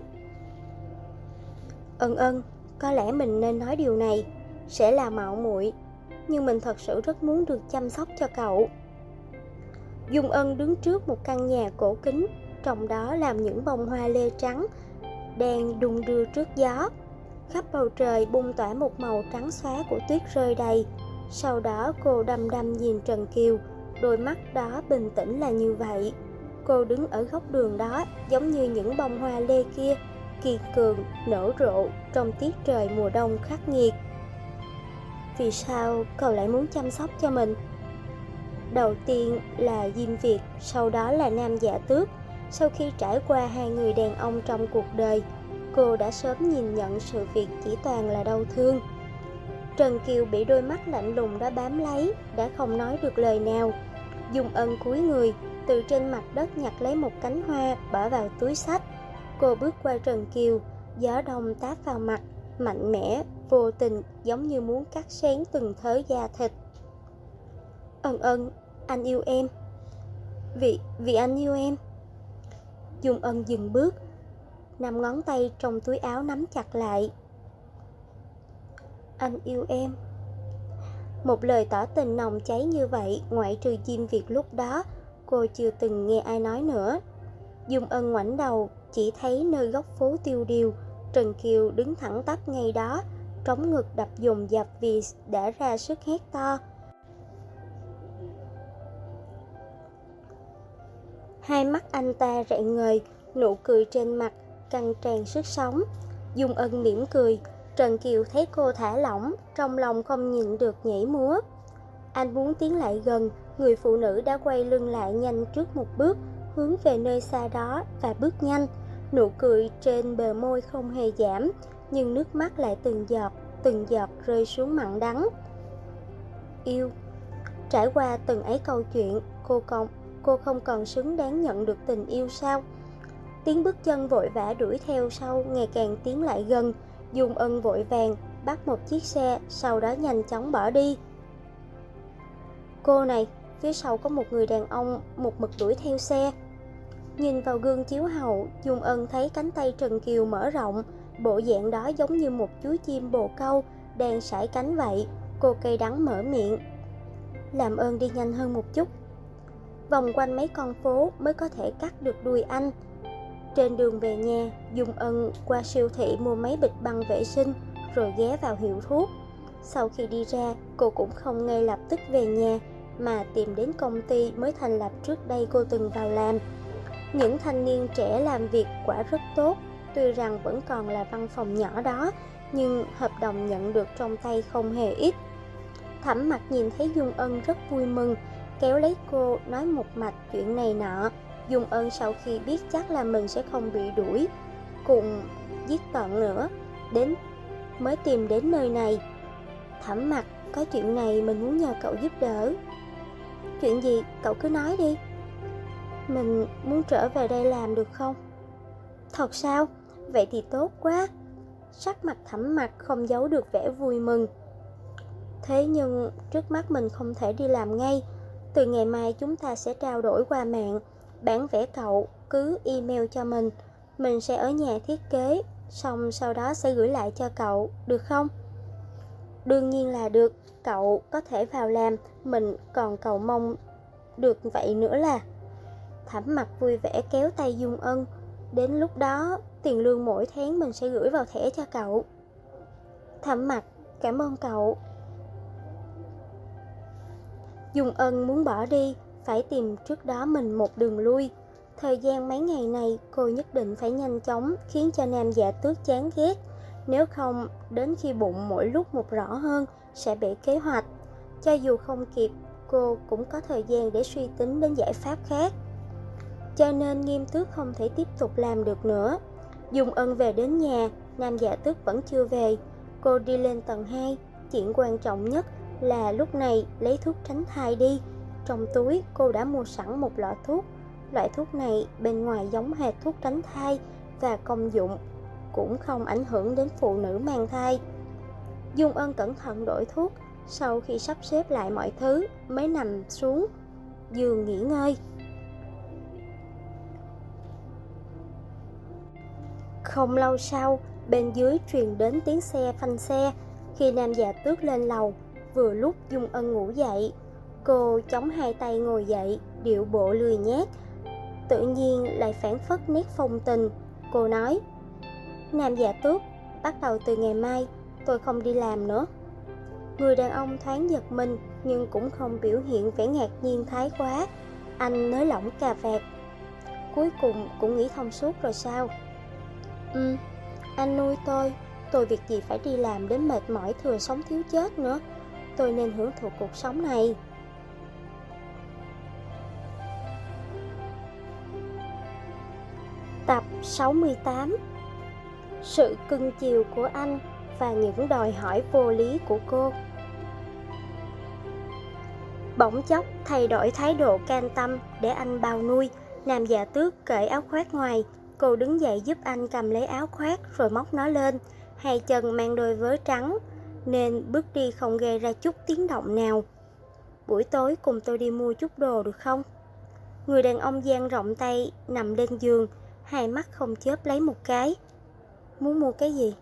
Ân, có lẽ mình nên nói điều này, sẽ là mạo muội, nhưng mình thật sự rất muốn được chăm sóc cho cậu. Dung Ân đứng trước một căn nhà cổ kính, trong đó làm những bông hoa lê trắng đang đung đưa trước gió. Khắp bầu trời bung tỏa một màu trắng xóa của tuyết rơi đầy. Sau đó cô đăm đăm nhìn Trần Kiều, đôi mắt đó bình tĩnh là như vậy. Cô đứng ở góc đường đó giống như những bông hoa lê kia, kiên cường nở rộ trong tiết trời mùa đông khắc nghiệt. Vì sao cậu lại muốn chăm sóc cho mình? Đầu tiên là Diêm Việt, sau đó là Nam Dạ Tước. Sau khi trải qua hai người đàn ông trong cuộc đời, cô đã sớm nhìn nhận sự việc chỉ toàn là đau thương. Trần Kiều bị đôi mắt lạnh lùng đó bám lấy, đã không nói được lời nào. Dung Ân cúi người, từ trên mặt đất nhặt lấy một cánh hoa, bỏ vào túi xách. Cô bước qua Trần Kiều, gió đông táp vào mặt, mạnh mẽ, vô tình, giống như muốn cắt xén từng thớ da thịt. Ân, anh yêu em. Vì anh yêu em. Dung Ân dừng bước, 5 ngón tay trong túi áo nắm chặt lại. Anh yêu em. Một lời tỏ tình nồng cháy như vậy, ngoại trừ Diêm Việt lúc đó, cô chưa từng nghe ai nói nữa. Dung Ân ngoảnh đầu, chỉ thấy nơi góc phố tiêu điều, Trần Kiều đứng thẳng tắp ngay đó, trống ngực đập dồn dập vì đã ra sức hét to. Hai mắt anh ta rạng ngời, nụ cười trên mặt căng tràn sức sống. Dung Ân mỉm cười. Trần Kiều thấy cô thả lỏng, trong lòng không nhịn được nhảy múa. Anh muốn tiến lại gần, người phụ nữ đã quay lưng lại nhanh trước một bước, hướng về nơi xa đó và bước nhanh. Nụ cười trên bờ môi không hề giảm, nhưng nước mắt lại từng giọt rơi xuống mặn đắng. Yêu. Trải qua từng ấy câu chuyện, cô không còn xứng đáng nhận được tình yêu sao? Tiếng bước chân vội vã đuổi theo sau ngày càng tiến lại gần. Dung Ân vội vàng bắt một chiếc xe, sau đó nhanh chóng bỏ đi. Cô này, phía sau có một người đàn ông một mực đuổi theo xe. Nhìn vào gương chiếu hậu, Dung Ân thấy cánh tay Trần Kiều mở rộng, bộ dạng đó giống như một chú chim bồ câu đang sải cánh vậy. Cô cay đắng mở miệng. Làm ơn đi nhanh hơn một chút. Vòng quanh mấy con phố mới có thể cắt được đuôi anh. Trên đường về nhà, Dung Ân qua siêu thị mua mấy bịch băng vệ sinh rồi ghé vào hiệu thuốc. Sau khi đi ra, cô cũng không ngay lập tức về nhà mà tìm đến công ty mới thành lập trước đây cô từng vào làm. Những thanh niên trẻ làm việc quả rất tốt, tuy rằng vẫn còn là văn phòng nhỏ đó, nhưng hợp đồng nhận được trong tay không hề ít. Thẩm Mặc nhìn thấy Dung Ân rất vui mừng, kéo lấy cô nói một mạch chuyện này nọ. Dung Ân sau khi biết chắc là mình sẽ không bị đuổi cùng giết tận nữa, mới tìm đến nơi này. Thẩm Mặc, có chuyện này mình muốn nhờ cậu giúp đỡ. Chuyện gì? Cậu cứ nói đi. Mình muốn trở về đây làm được không? Thật sao? Vậy thì tốt quá. Sắc mặt Thẩm Mặc không giấu được vẻ vui mừng. Thế nhưng trước mắt mình không thể đi làm ngay. Từ ngày mai chúng ta sẽ trao đổi qua mạng. Bản vẽ cậu cứ email cho mình sẽ ở nhà thiết kế, xong sau đó sẽ gửi lại cho cậu, được không? Đương nhiên là được, cậu có thể vào làm, mình còn cầu mong được vậy nữa là. Thẩm Mặc vui vẻ kéo tay Dung Ân. Đến lúc đó, tiền lương mỗi tháng mình sẽ gửi vào thẻ cho cậu. Thẩm Mặc, cảm ơn cậu. Dung Ân muốn bỏ đi, phải tìm trước đó mình một đường lui. Thời gian mấy ngày này cô nhất định phải nhanh chóng khiến cho Nam Dạ Tước chán ghét. Nếu không, đến khi bụng mỗi lúc một rõ hơn sẽ bị kế hoạch. Cho dù không kịp, cô cũng có thời gian để suy tính đến giải pháp khác. Cho nên Nghiêm Tước không thể tiếp tục làm được nữa. Dung Ân về đến nhà, Nam Dạ Tước vẫn chưa về. Cô đi lên tầng 2, chuyện quan trọng nhất là lúc này lấy thuốc tránh thai đi. Trong túi cô đã mua sẵn một lọ thuốc. Loại thuốc này bên ngoài giống hệt thuốc tránh thai và công dụng cũng không ảnh hưởng đến phụ nữ mang thai. Dung Ân cẩn thận đổi thuốc, sau khi sắp xếp lại mọi thứ mới nằm xuống giường nghỉ ngơi. Không lâu sau, bên dưới truyền đến tiếng xe phanh xe. Khi Nam Dạ Tước lên lầu, vừa lúc Dung Ân ngủ dậy. Cô chống hai tay ngồi dậy, điệu bộ lười nhác, tự nhiên lại phảng phất nét phong tình. Cô nói: Nam Dạ Tước, bắt đầu từ ngày mai tôi không đi làm nữa. Người đàn ông thoáng giật mình nhưng cũng không biểu hiện vẻ ngạc nhiên thái quá. Anh nới lỏng cà vạt. Cuối cùng cũng nghĩ thông suốt rồi sao? Anh nuôi tôi việc gì phải đi làm đến mệt mỏi thừa sống thiếu chết nữa. Tôi nên hưởng thụ cuộc sống này. Tập 68. Sự cưng chiều của anh và những đòi hỏi vô lý của cô. Bỗng chốc thay đổi thái độ cam tâm để anh bao nuôi. Nam Dạ Tước cởi áo khoác ngoài. Cô đứng dậy giúp anh cầm lấy áo khoác rồi móc nó lên. Hai chân mang đôi vớ trắng nên bước đi không gây ra chút tiếng động nào. Buổi tối cùng tôi đi mua chút đồ được không? Người đàn ông dang rộng tay nằm lên giường, hai mắt không chớp lấy một cái. Muốn mua cái gì?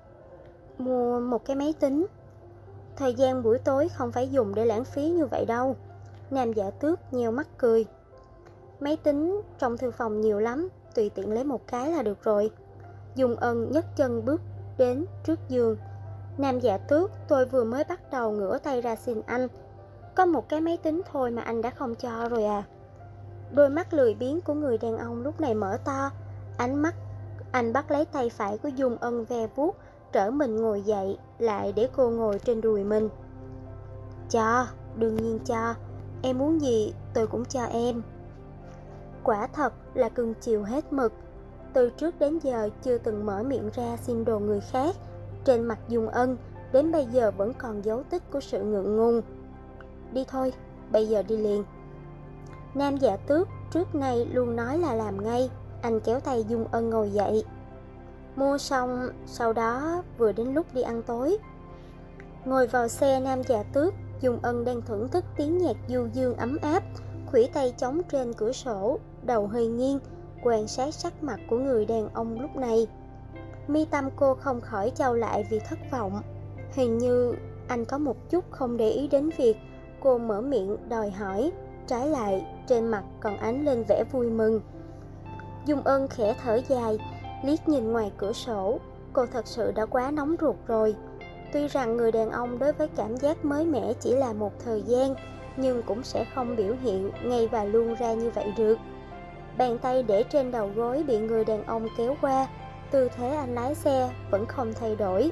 Mua một cái máy tính. Thời gian buổi tối không phải dùng để lãng phí như vậy đâu. Nam Dạ Tước nheo mắt cười. Máy tính trong thư phòng nhiều lắm, tùy tiện lấy một cái là được rồi. Dung Ân nhấc chân bước đến trước giường. Nam Dạ Tước, tôi vừa mới bắt đầu ngửa tay ra xin anh. Có một cái máy tính thôi mà anh đã không cho rồi à? Đôi mắt lười biếng của người đàn ông lúc này mở to. Ánh mắt anh bắt lấy tay phải của Dung Ân ve vuốt, trở mình ngồi dậy, lại để cô ngồi trên đùi mình. Cho, đương nhiên cho. Em muốn gì tôi cũng cho em. Quả thật là cưng chiều hết mực. Từ trước đến giờ chưa từng mở miệng ra xin đồ người khác. Trên mặt Dung Ân đến bây giờ vẫn còn dấu tích của sự ngượng ngùng. Đi thôi, bây giờ đi liền. Nam Dạ Tước trước nay luôn nói là làm ngay. Anh kéo tay Dung Ân ngồi dậy. Mua xong, sau đó vừa đến lúc đi ăn tối. Ngồi vào xe Nam Dạ Tước, Dung Ân đang thưởng thức tiếng nhạc du dương ấm áp, khuỷu tay chống trên cửa sổ, đầu hơi nghiêng, quan sát sắc mặt của người đàn ông lúc này. Mi tâm cô không khỏi chau lại vì thất vọng. Hình như anh có một chút không để ý đến việc cô mở miệng đòi hỏi, trái lại trên mặt còn ánh lên vẻ vui mừng. Dung Ân khẽ thở dài, liếc nhìn ngoài cửa sổ. Cô thật sự đã quá nóng ruột rồi. Tuy rằng người đàn ông đối với cảm giác mới mẻ chỉ là một thời gian, nhưng cũng sẽ không biểu hiện ngay và luôn ra như vậy được. Bàn tay để trên đầu gối bị người đàn ông kéo qua. Tư thế anh lái xe vẫn không thay đổi.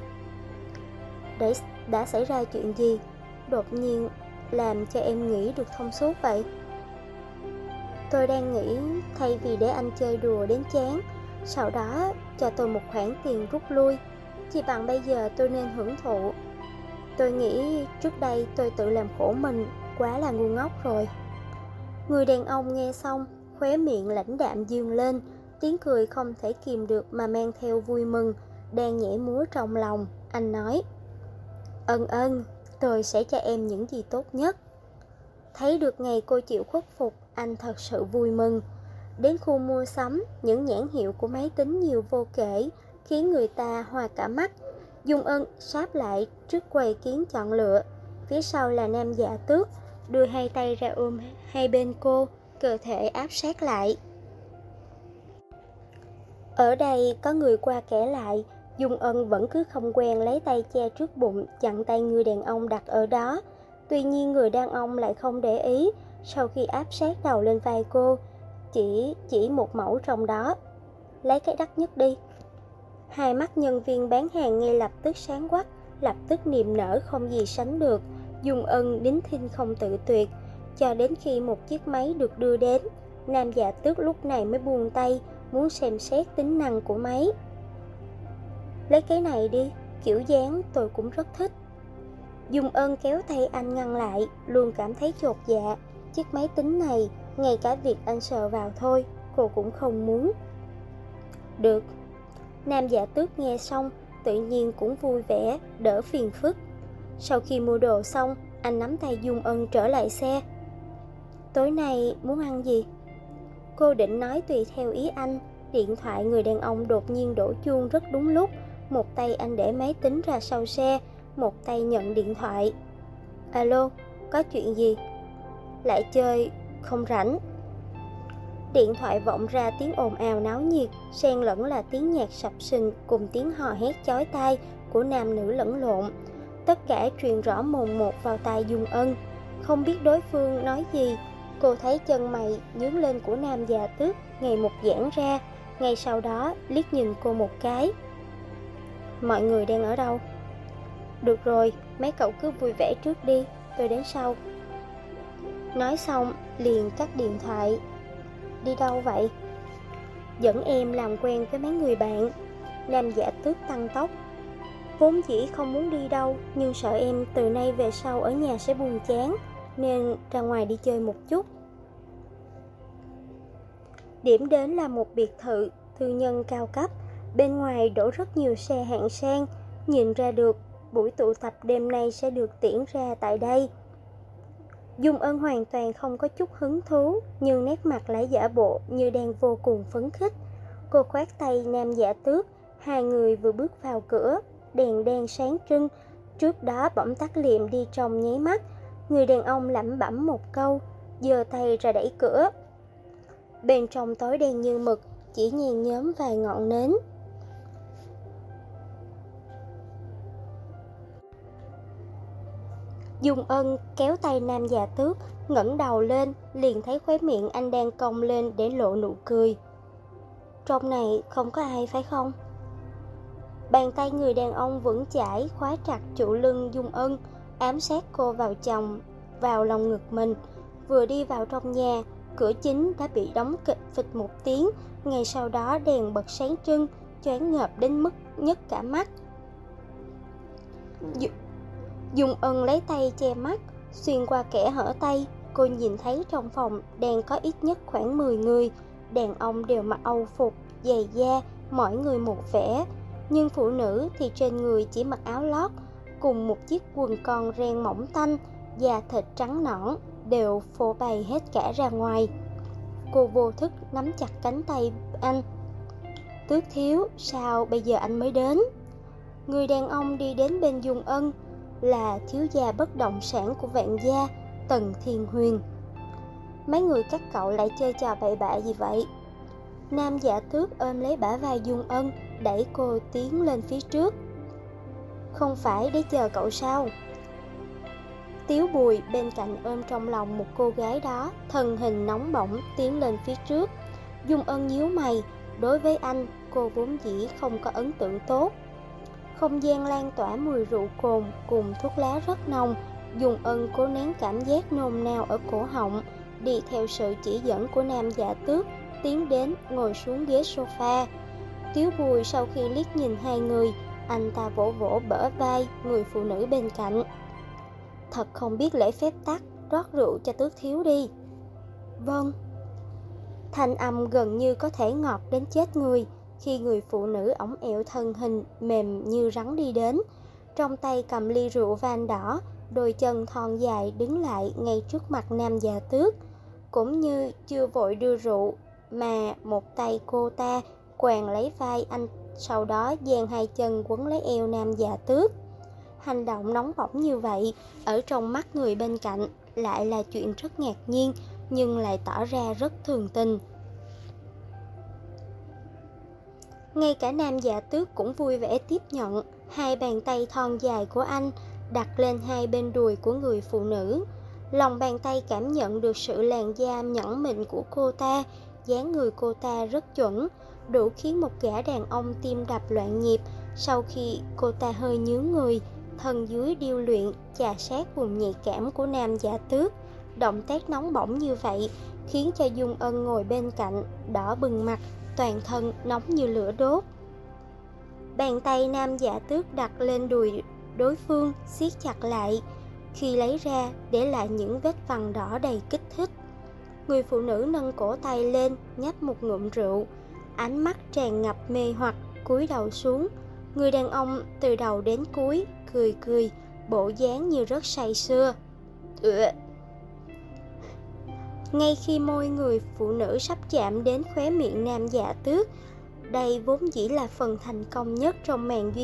Đã xảy ra chuyện gì đột nhiên làm cho em nghĩ được thông suốt vậy? Tôi đang nghĩ thay vì để anh chơi đùa đến chán, sau đó cho tôi một khoản tiền rút lui, chỉ bằng bây giờ tôi nên hưởng thụ. Tôi nghĩ trước đây tôi tự làm khổ mình quá là ngu ngốc rồi. Người đàn ông nghe xong, khóe miệng lãnh đạm dương lên, tiếng cười không thể kìm được mà mang theo vui mừng đang nhảy múa trong lòng. Anh nói: Ân, tôi sẽ cho em những gì tốt nhất. Thấy được ngày cô chịu khuất phục, anh thật sự vui mừng. Đến khu mua sắm, những nhãn hiệu của máy tính nhiều vô kể, khiến người ta hoa cả mắt. Dung Ân sáp lại trước quầy kiến chọn lựa. Phía sau là Nam Dạ Tước, đưa hai tay ra ôm hai bên cô, cơ thể áp sát lại. Ở đây có người qua kẻ lại, Dung Ân vẫn cứ không quen lấy tay che trước bụng, chặn tay người đàn ông đặt ở đó. Tuy nhiên người đàn ông lại không để ý. Sau khi áp sát đầu lên vai cô, chỉ một mẫu trong đó. Lấy cái đắt nhất đi. Hai mắt nhân viên bán hàng ngay lập tức sáng quắc, lập tức niềm nở không gì sánh được. Dung Ân đính thinh không tự tuyệt, cho đến khi một chiếc máy được đưa đến, nam dạ tước lúc này mới buông tay, muốn xem xét tính năng của máy. Lấy cái này đi, kiểu dáng tôi cũng rất thích. Dung Ân kéo tay anh ngăn lại, luôn cảm thấy chột dạ. Chiếc máy tính này, ngay cả việc anh sờ vào thôi, cô cũng không muốn. Được. Nam dạ tước nghe xong, tự nhiên cũng vui vẻ, đỡ phiền phức. Sau khi mua đồ xong, anh nắm tay Dung Ân trở lại xe. Tối nay muốn ăn gì? Cô định nói tùy theo ý anh. Điện thoại người đàn ông đột nhiên đổ chuông rất đúng lúc. Một tay anh để máy tính ra sau xe, một tay nhận điện thoại. Alo, có chuyện gì? Lại chơi, không rảnh. Điện thoại vọng ra tiếng ồn ào náo nhiệt, xen lẫn là tiếng nhạc sập sình cùng tiếng hò hét chói tai của nam nữ lẫn lộn. Tất cả truyền rõ mồn một vào tai Dung Ân. Không biết đối phương nói gì, cô thấy chân mày nhướng lên của nam già tước ngày một giãn ra. Ngay sau đó liếc nhìn cô một cái. Mọi người đang ở đâu? Được rồi, mấy cậu cứ vui vẻ trước đi, tôi đến sau. Nói xong liền cắt điện thoại. Đi đâu vậy? Dẫn em làm quen với mấy người bạn. Nam dạ tước tăng tốc. Vốn dĩ không muốn đi đâu, nhưng sợ em từ nay về sau ở nhà sẽ buồn chán, nên ra ngoài đi chơi một chút. Điểm đến là một biệt thự tư nhân cao cấp. Bên ngoài đổ rất nhiều xe hạng sang. Nhìn ra được buổi tụ tập đêm nay sẽ được tiễn ra tại đây. Dung Ân hoàn toàn không có chút hứng thú, nhưng nét mặt lại giả bộ như đang vô cùng phấn khích. Cô khoát tay nam dạ tước. Hai người vừa bước vào cửa, đèn đen sáng trưng, trước đó bỗng tắt liệm đi trong nháy mắt. Người đàn ông lẩm bẩm một câu, giơ tay ra đẩy cửa. Bên trong tối đen như mực, chỉ nhen nhóm vài ngọn nến. Dung Ân kéo tay nam già tước, ngẩng đầu lên, liền thấy khóe miệng anh đang cong lên để lộ nụ cười. Trong này không có ai phải không? Bàn tay người đàn ông vững chãi khóa chặt trụ lưng Dung Ân, ám sát cô vào lòng ngực mình. Vừa đi vào trong nhà, cửa chính đã bị đóng kịch phịch một tiếng, ngay sau đó đèn bật sáng trưng, choáng ngợp đến mức nhức cả mắt. Dung Ân lấy tay che mắt, xuyên qua kẽ hở tay, cô nhìn thấy trong phòng đang có ít nhất khoảng 10 người. Đàn ông đều mặc âu phục, giày da, mỗi người một vẻ. Nhưng phụ nữ thì trên người chỉ mặc áo lót, cùng một chiếc quần con ren mỏng tanh, da thịt trắng nõn, đều phô bày hết cả ra ngoài. Cô vô thức nắm chặt cánh tay anh. Tước thiếu, sao bây giờ anh mới đến? Người đàn ông đi đến bên Dung Ân là thiếu gia bất động sản của Vạn gia, Tần Thiên Huyền. Mấy người các cậu lại chơi trò bậy bạ gì vậy? Nam dạ tước ôm lấy bả vai Dung Ân, đẩy cô tiến lên phía trước. Không phải để chờ cậu sao? Tiếu Bùi bên cạnh ôm trong lòng một cô gái đó, thân hình nóng bỏng tiến lên phía trước. Dung Ân nhíu mày, đối với anh, cô vốn dĩ không có ấn tượng tốt. Không gian lan tỏa mùi rượu cồn cùng thuốc lá rất nồng. Dung Ân cố nén cảm giác nôn nao ở cổ họng, đi theo sự chỉ dẫn của nam dạ tước, tiến đến ngồi xuống ghế sofa. Tiếu Bùi sau khi liếc nhìn hai người, anh ta vỗ vỗ bả vai người phụ nữ bên cạnh. Thật không biết lễ phép tắc, rót rượu cho tước thiếu đi. Vâng. Thanh âm gần như có thể ngọt đến chết người khi người phụ nữ ỏng ẻo thân hình mềm như rắn đi đến, trong tay cầm ly rượu vang đỏ, đôi chân thon dài đứng lại ngay trước mặt nam già tước. Cũng như chưa vội đưa rượu, mà một tay cô ta quàng lấy vai anh, sau đó dang hai chân quấn lấy eo nam già tước. Hành động nóng bỏng như vậy, ở trong mắt người bên cạnh lại là chuyện rất ngạc nhiên, nhưng lại tỏ ra rất thường tình. Ngay cả nam dạ tước cũng vui vẻ tiếp nhận hai bàn tay thon dài của anh, đặt lên hai bên đùi của người phụ nữ. Lòng bàn tay cảm nhận được sự làn da nhẵn mịn của cô ta, dáng người cô ta rất chuẩn, đủ khiến một gã đàn ông tim đập loạn nhịp. Sau khi cô ta hơi nhướng người, thân dưới điêu luyện chà sát vùng nhạy cảm của nam giả tước. Động tác nóng bỏng như vậy khiến cho Dung Ân ngồi bên cạnh đỏ bừng mặt, toàn thân nóng như lửa đốt. Bàn tay nam giả tước đặt lên đùi đối phương, siết chặt lại. Khi lấy ra, để lại những vết vằn đỏ đầy kích thích. Người phụ nữ nâng cổ tay lên, nhấp một ngụm rượu, ánh mắt tràn ngập mê hoặc, cúi đầu xuống. Người đàn ông từ đầu đến cuối cười cười, bộ dáng như rất say sưa. Ngay khi môi người phụ nữ sắp chạm đến khóe miệng nam giả tước, đây vốn dĩ là phần thành công nhất trong màn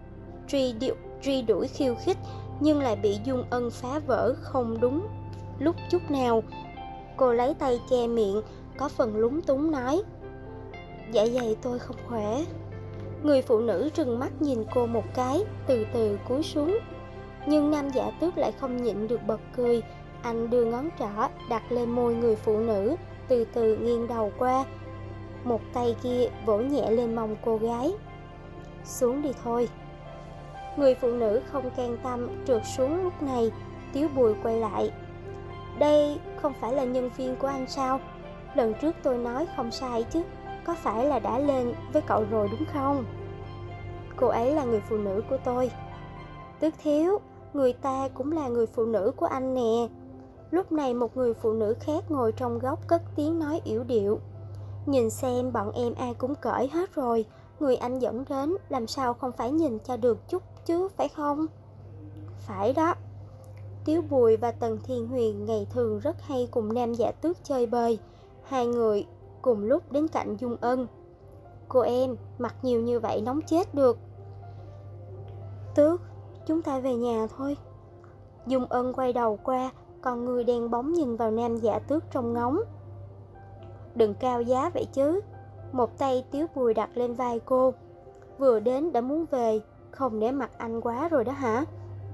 truy đuổi khiêu khích, nhưng lại bị Dung Ân phá vỡ không đúng lúc chút nào. Cô lấy tay che miệng, có phần lúng túng nói: "Dạ dày tôi không khỏe." Người phụ nữ trừng mắt nhìn cô một cái, từ từ cúi xuống. Nhưng nam giả tước lại không nhịn được bật cười. Anh đưa ngón trỏ đặt lên môi người phụ nữ, từ từ nghiêng đầu qua. Một tay kia vỗ nhẹ lên mông cô gái. "Xuống đi thôi." Người phụ nữ không can tâm trượt xuống lúc này. Tiếu Bùi quay lại: "Đây không phải là nhân viên của anh sao? Lần trước tôi nói không sai chứ, có phải là đã lên với cậu rồi đúng không?" "Cô ấy là người phụ nữ của tôi." "Tước thiếu, người ta cũng là người phụ nữ của anh nè." Lúc này một người phụ nữ khác ngồi trong góc cất tiếng nói yểu điệu: "Nhìn xem bọn em ai cũng cởi hết rồi, người anh dẫn đến làm sao không phải nhìn cho được chút chứ, phải không?" "Phải đó." Tiếu Bùi và Tần Thiên Huyền ngày thường rất hay cùng nam giả tước chơi bời. Hai người cùng lúc đến cạnh Dung Ân. "Cô em, mặc nhiều như vậy nóng chết được." "Tước, chúng ta về nhà thôi." Dung Ân quay đầu qua, còn người đen bóng nhìn vào nam giả tước trong ngóng. "Đừng cao giá vậy chứ." Một tay Tiếu Bùi đặt lên vai cô. "Vừa đến đã muốn về, không để mặt anh quá rồi đó hả?"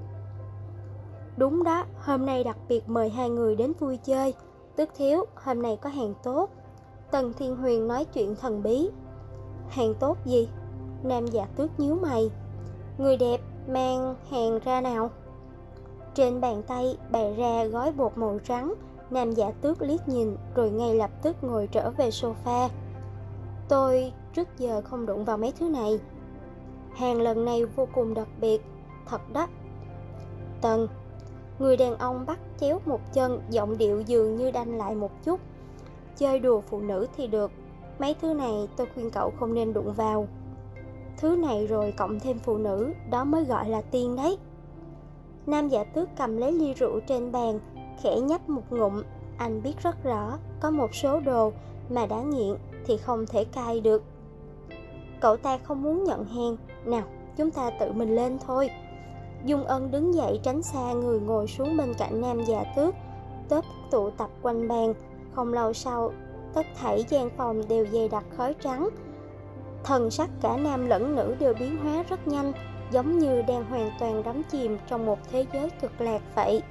"Đúng đó, hôm nay đặc biệt mời hai người đến vui chơi. Tước thiếu, hôm nay có hàng tốt." Tần Thiên Huyền nói chuyện thần bí. "Hàng tốt gì?" Nam giả tước nhíu mày. "Người đẹp, mang hàng ra nào." Trên bàn tay bày ra gói bột màu trắng. Nam giả tước liếc nhìn rồi ngay lập tức ngồi trở về sofa. "Tôi trước giờ không đụng vào mấy thứ này. Hàng lần này vô cùng đặc biệt, thật đó." "Tần." Người đàn ông bắt chéo một chân, giọng điệu dường như đanh lại một chút. "Chơi đùa phụ nữ thì được, mấy thứ này tôi khuyên cậu không nên đụng vào. Thứ này rồi cộng thêm phụ nữ, đó mới gọi là tiên đấy." Nam giả tước cầm lấy ly rượu trên bàn, khẽ nhấp một ngụm. Anh biết rất rõ, có một số đồ mà đã nghiện thì không thể cai được. Cậu ta không muốn nhận hàng. "Nào, chúng ta tự mình lên thôi." Dung Ân đứng dậy tránh xa người ngồi xuống bên cạnh nam giả tước. Tớp tụ tập quanh bàn. Không lâu sau, tất thảy gian phòng đều dày đặc khói trắng. Thần sắc cả nam lẫn nữ đều biến hóa rất nhanh, giống như đang hoàn toàn đắm chìm trong một thế giới cực lạc vậy.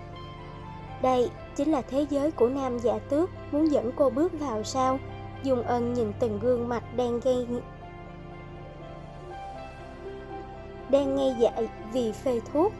Đây chính là thế giới của nam giả tước, muốn dẫn cô bước vào sao? Dung Ân nhìn từng gương mặt đang ngây dại vì phê thuốc.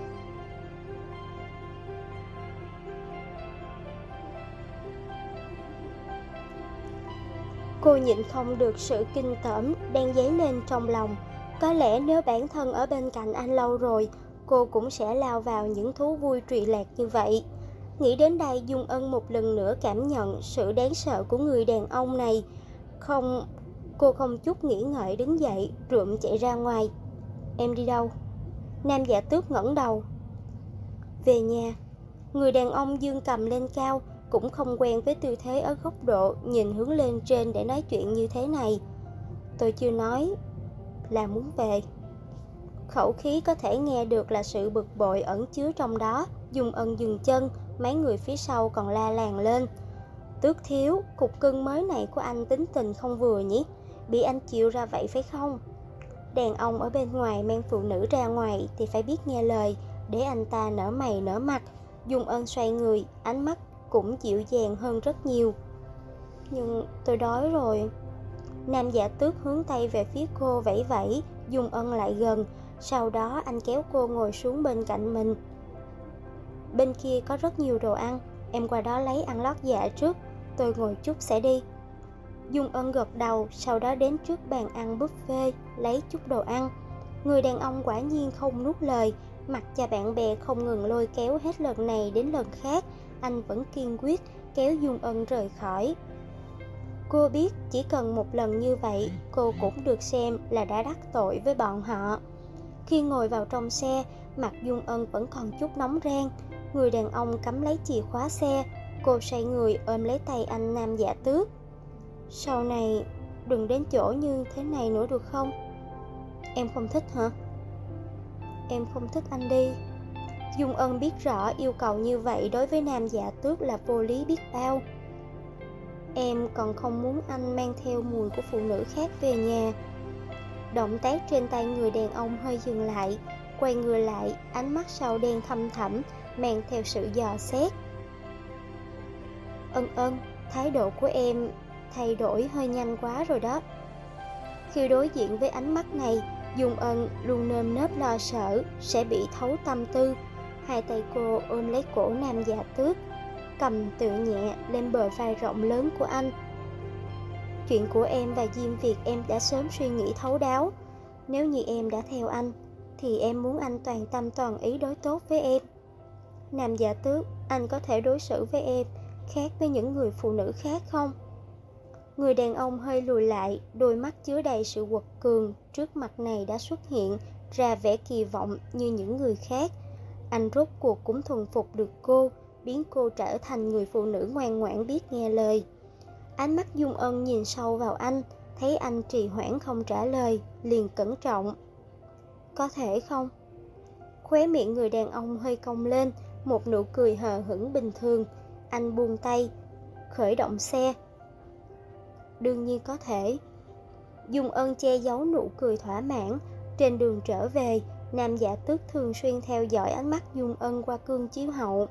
Cô nhịn không được sự kinh tởm đang dấy lên trong lòng. Có lẽ nếu bản thân ở bên cạnh anh lâu rồi, cô cũng sẽ lao vào những thú vui trụy lạc như vậy. Nghĩ đến đây, Dung Ân một lần nữa cảm nhận sự đáng sợ của người đàn ông này. Cô không chút nghĩ ngợi đứng dậy, rượm chạy ra ngoài. "Em đi đâu?" Nam giả tước ngẩng đầu. "Về nhà." Người đàn ông dương cầm lên cao, cũng không quen với tư thế ở góc độ nhìn hướng lên trên để nói chuyện như thế này. "Tôi chưa nói là muốn về." Khẩu khí có thể nghe được là sự bực bội ẩn chứa trong đó. Dung Ân dừng chân, mấy người phía sau còn la làng lên. "Tước thiếu, cục cưng mới này của anh tính tình không vừa nhỉ? Bị anh chịu ra vậy phải không? Đàn ông ở bên ngoài mang phụ nữ ra ngoài thì phải biết nghe lời, để anh ta nở mày nở mặt. Dung Ân xoay người, ánh mắt cũng dịu dàng hơn rất nhiều. Nhưng tôi đói rồi. Nam Giả Tước hướng tay về phía cô vẫy vẫy. Dung Ân lại gần, sau đó anh kéo cô ngồi xuống bên cạnh mình. Bên kia có rất nhiều đồ ăn, em qua đó lấy ăn lót dạ trước, tôi ngồi chút sẽ đi. Dung Ân gật đầu, sau đó đến trước bàn ăn buffet, lấy chút đồ ăn. Người đàn ông quả nhiên không nuốt lời, mặc cho bạn bè không ngừng lôi kéo hết lần này đến lần khác, anh vẫn kiên quyết kéo Dung Ân rời khỏi. Cô biết chỉ cần một lần như vậy, cô cũng được xem là đã đắc tội với bọn họ. Khi ngồi vào trong xe, mặt Dung Ân vẫn còn chút nóng rang. Người đàn ông cắm lấy chìa khóa xe, cô xoay người ôm lấy tay anh Nam Giả Tước. Sau này đừng đến chỗ như thế này nữa được không? Em không thích hả? Em không thích anh đi. Dung Ân biết rõ yêu cầu như vậy đối với Nam Giả Tước là vô lý biết bao. Em còn không muốn anh mang theo mùi của phụ nữ khác về nhà. Động tác trên tay người đàn ông hơi dừng lại, quay người lại, ánh mắt sau đen thâm thẳm, mang theo sự dò xét. Ân, thái độ của em thay đổi hơi nhanh quá rồi đó. Khi đối diện với ánh mắt này, Dung Ân luôn nơm nớp lo sợ sẽ bị thấu tâm tư. Hai tay cô ôm lấy cổ Nam Giả Tước, cầm tựa nhẹ lên bờ vai rộng lớn của anh. Chuyện của em và Diêm Việt em đã sớm suy nghĩ thấu đáo. Nếu như em đã theo anh, thì em muốn anh toàn tâm toàn ý đối tốt với em. Nam Giả Tước, anh có thể đối xử với em khác với những người phụ nữ khác không? Người đàn ông hơi lùi lại, đôi mắt chứa đầy sự quật cường trước mặt này đã xuất hiện ra vẻ kỳ vọng như những người khác. Anh rốt cuộc cũng thuần phục được cô, biến cô trở thành người phụ nữ ngoan ngoãn biết nghe lời. Ánh mắt Dung Ân nhìn sâu vào anh, thấy anh trì hoãn không trả lời, liền cẩn trọng. Có thể không? Khóe miệng người đàn ông hơi cong lên, một nụ cười hờ hững bình thường. Anh buông tay, khởi động xe. Đương nhiên có thể. Dung Ân che giấu nụ cười thỏa mãn. Trên đường trở về, Nam Giả Tước thường xuyên theo dõi ánh mắt Dung Ân qua gương chiếu hậu.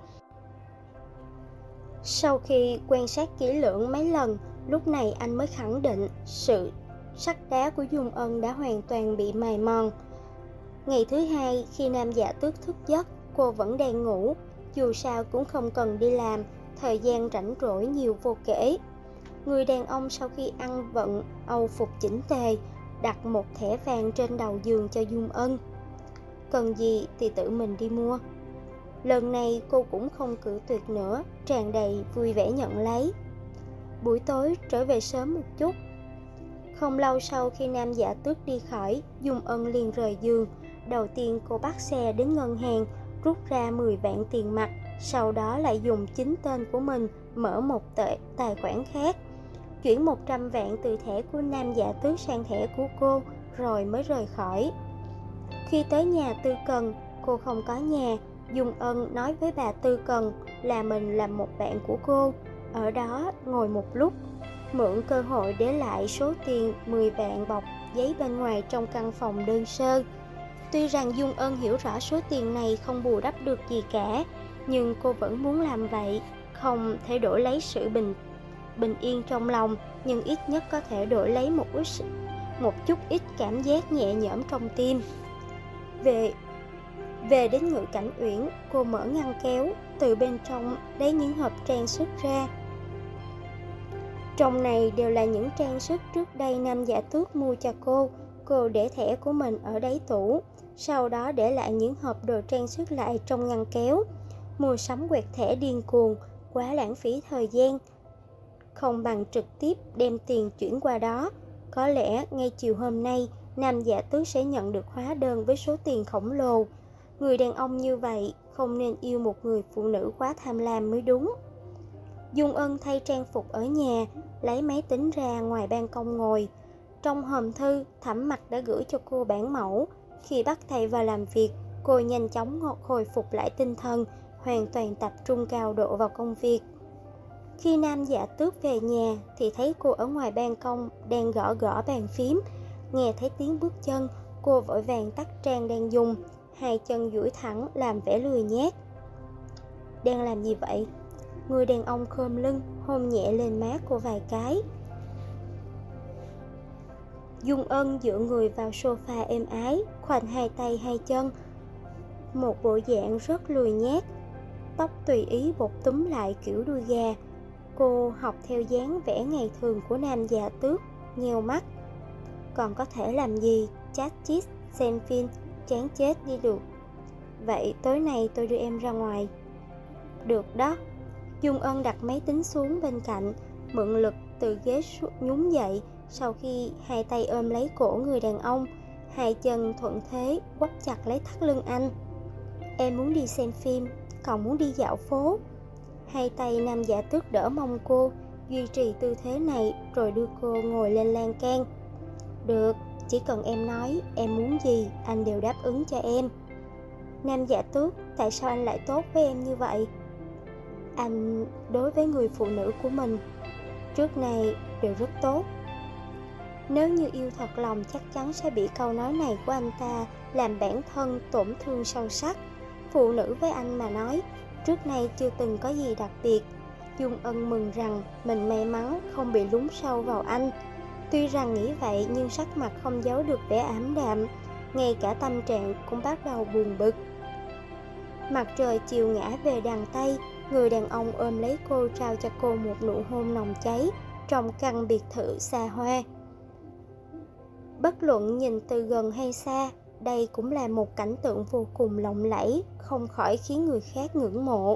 Sau khi quan sát kỹ lưỡng mấy lần, lúc này anh mới khẳng định sự sắt đá của Dung Ân đã hoàn toàn bị mài mòn. Ngày thứ hai, khi Nam Giả Tước thức giấc, cô vẫn đang ngủ. Dù sao cũng không cần đi làm, thời gian rảnh rỗi nhiều vô kể. Người đàn ông sau khi ăn vận âu phục chỉnh tề, đặt một thẻ vàng trên đầu giường cho Dung Ân. Cần gì thì tự mình đi mua. Lần này cô cũng không cự tuyệt nữa, tràn đầy vui vẻ nhận lấy. Buổi tối trở về sớm một chút. Không lâu sau khi Nam Giả Tước đi khỏi, Dung Ân liền rời giường. Đầu tiên cô bắt xe đến ngân hàng, rút ra 10 vạn tiền mặt, sau đó lại dùng chính tên của mình mở một tài khoản khác, chuyển 100 vạn từ thẻ của Nam Giả Tước sang thẻ của cô, rồi mới rời khỏi. Khi tới nhà Tư Cần, cô không có nhà. Dung Ân nói với bà Tư Cần là mình làm một bạn của cô, ở đó ngồi một lúc, mượn cơ hội để lại số tiền 10 vạn bọc giấy bên ngoài trong căn phòng đơn sơ. Tuy rằng Dung Ân hiểu rõ số tiền này không bù đắp được gì cả, nhưng cô vẫn muốn làm vậy. Không thể đổi lấy sự bình yên trong lòng, nhưng ít nhất có thể đổi lấy một chút ít cảm giác nhẹ nhõm trong tim. Về đến Ngự Cảnh Uyển, cô mở ngăn kéo, từ bên trong lấy những hộp trang sức ra. Trong này đều là những trang sức trước đây Nam Giả Tước mua cho cô. Cô để thẻ của mình ở đáy tủ, sau đó để lại những hộp đồ trang sức lại trong ngăn kéo. Mua sắm quẹt thẻ điên cuồng, quá lãng phí thời gian. Không bằng trực tiếp đem tiền chuyển qua đó. Có lẽ ngay chiều hôm nay, Nam Giả Tước sẽ nhận được hóa đơn với số tiền khổng lồ. Người đàn ông như vậy không nên yêu một người phụ nữ quá tham lam mới đúng. Dung Ân thay trang phục ở nhà, lấy máy tính ra ngoài ban công ngồi. Trong hòm thư, Thẩm Mặc đã gửi cho cô bản mẫu. Khi bắt tay vào làm việc, cô nhanh chóng hồi phục lại tinh thần, hoàn toàn tập trung cao độ vào công việc. Khi Nam Giả Tước về nhà thì thấy cô ở ngoài ban công đang gõ bàn phím. Nghe thấy tiếng bước chân, cô vội vàng tắt trang đang dùng, hai chân duỗi thẳng làm vẻ lười nhác. Đang làm gì vậy? Người đàn ông khom lưng, hôn nhẹ lên má cô vài cái. Dung Ân dựa người vào sofa êm ái, khoanh hai tay hai chân, một bộ dạng rất lười nhác, tóc tùy ý bột túm lại kiểu đuôi gà. Cô học theo dáng vẻ ngày thường của nam già tước, nheo mắt. Còn có thể làm gì? Chat chít, xem phim, chán chết đi được. Vậy tối nay tôi đưa em ra ngoài. Được đó. Dung Ân đặt máy tính xuống bên cạnh, mượn lực từ ghế nhún dậy. Sau khi hai tay ôm lấy cổ người đàn ông, hai chân thuận thế quắp chặt lấy thắt lưng anh. Em muốn đi xem phim, còn muốn đi dạo phố. Hai tay nam giả tước đỡ mông cô, duy trì tư thế này rồi đưa cô ngồi lên lan can. Được, chỉ cần em nói em muốn gì, anh đều đáp ứng cho em. Nam giả tước, tại sao anh lại tốt với em như vậy? Anh đối với người phụ nữ của mình trước nay đều rất tốt. Nếu như yêu thật lòng chắc chắn sẽ bị câu nói này của anh ta làm bản thân tổn thương sâu sắc. Phụ nữ với anh mà nói, trước nay chưa từng có gì đặc biệt. Dung Ân mừng rằng mình may mắn không bị lún sâu vào anh. Tuy rằng nghĩ vậy nhưng sắc mặt không giấu được vẻ ảm đạm, ngay cả tâm trạng cũng bắt đầu buồn bực. Mặt trời chiều ngã về đằng Tây, người đàn ông ôm lấy cô trao cho cô một nụ hôn nồng cháy trong căn biệt thự xa hoa. Bất luận nhìn từ gần hay xa, đây cũng là một cảnh tượng vô cùng lộng lẫy, không khỏi khiến người khác ngưỡng mộ.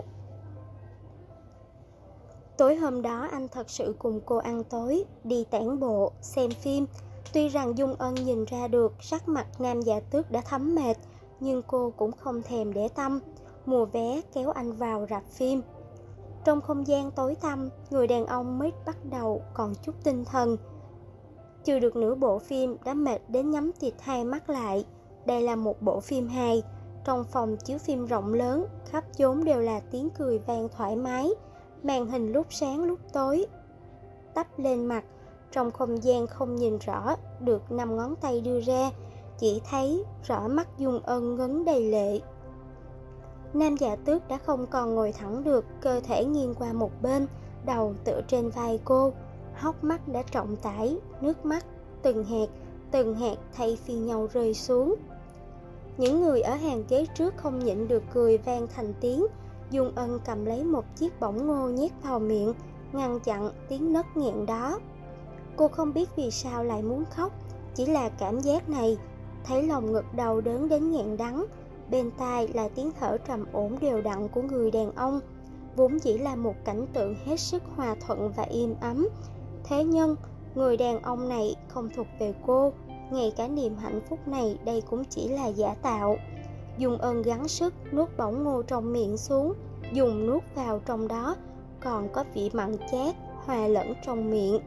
Tối hôm đó anh thật sự cùng cô ăn tối, đi tản bộ, xem phim. Tuy rằng Dung Ân nhìn ra được sắc mặt nam giả tước đã thấm mệt, nhưng cô cũng không thèm để tâm, mua vé kéo anh vào rạp phim. Trong không gian tối tăm, người đàn ông mới bắt đầu còn chút tinh thần. Chưa được nửa bộ phim đã mệt đến nhắm tịt hai mắt lại. Đây là một bộ phim hài. Trong phòng chiếu phim rộng lớn, khắp chốn đều là tiếng cười vang thoải mái. Màn hình lúc sáng lúc tối tắp lên mặt. Trong không gian không nhìn rõ được 5 ngón tay đưa ra, chỉ thấy rõ mắt Dung Ân ngấn đầy lệ. Nam giả tước đã không còn ngồi thẳng được, cơ thể nghiêng qua một bên, đầu tựa trên vai cô. Hốc mắt đã trọng tải, nước mắt từng hạt thay phiên nhau rơi xuống. Những người ở hàng ghế trước không nhịn được cười vang thành tiếng. Dung Ân cầm lấy một chiếc bỏng ngô nhét vào miệng, ngăn chặn tiếng nấc nghẹn đó. Cô không biết vì sao lại muốn khóc, chỉ là cảm giác này, thấy lòng ngực đau đớn đến nghẹn đắng. Bên tai là tiếng thở trầm ổn đều đặn của người đàn ông, vốn chỉ là một cảnh tượng hết sức hòa thuận và im ấm. Thế nhưng, người đàn ông này không thuộc về cô, ngay cả niềm hạnh phúc này đây cũng chỉ là giả tạo. Dung Ân gắng sức nuốt bỏng ngô trong miệng xuống, dùng nuốt vào trong đó, còn có vị mặn chát hòa lẫn trong miệng.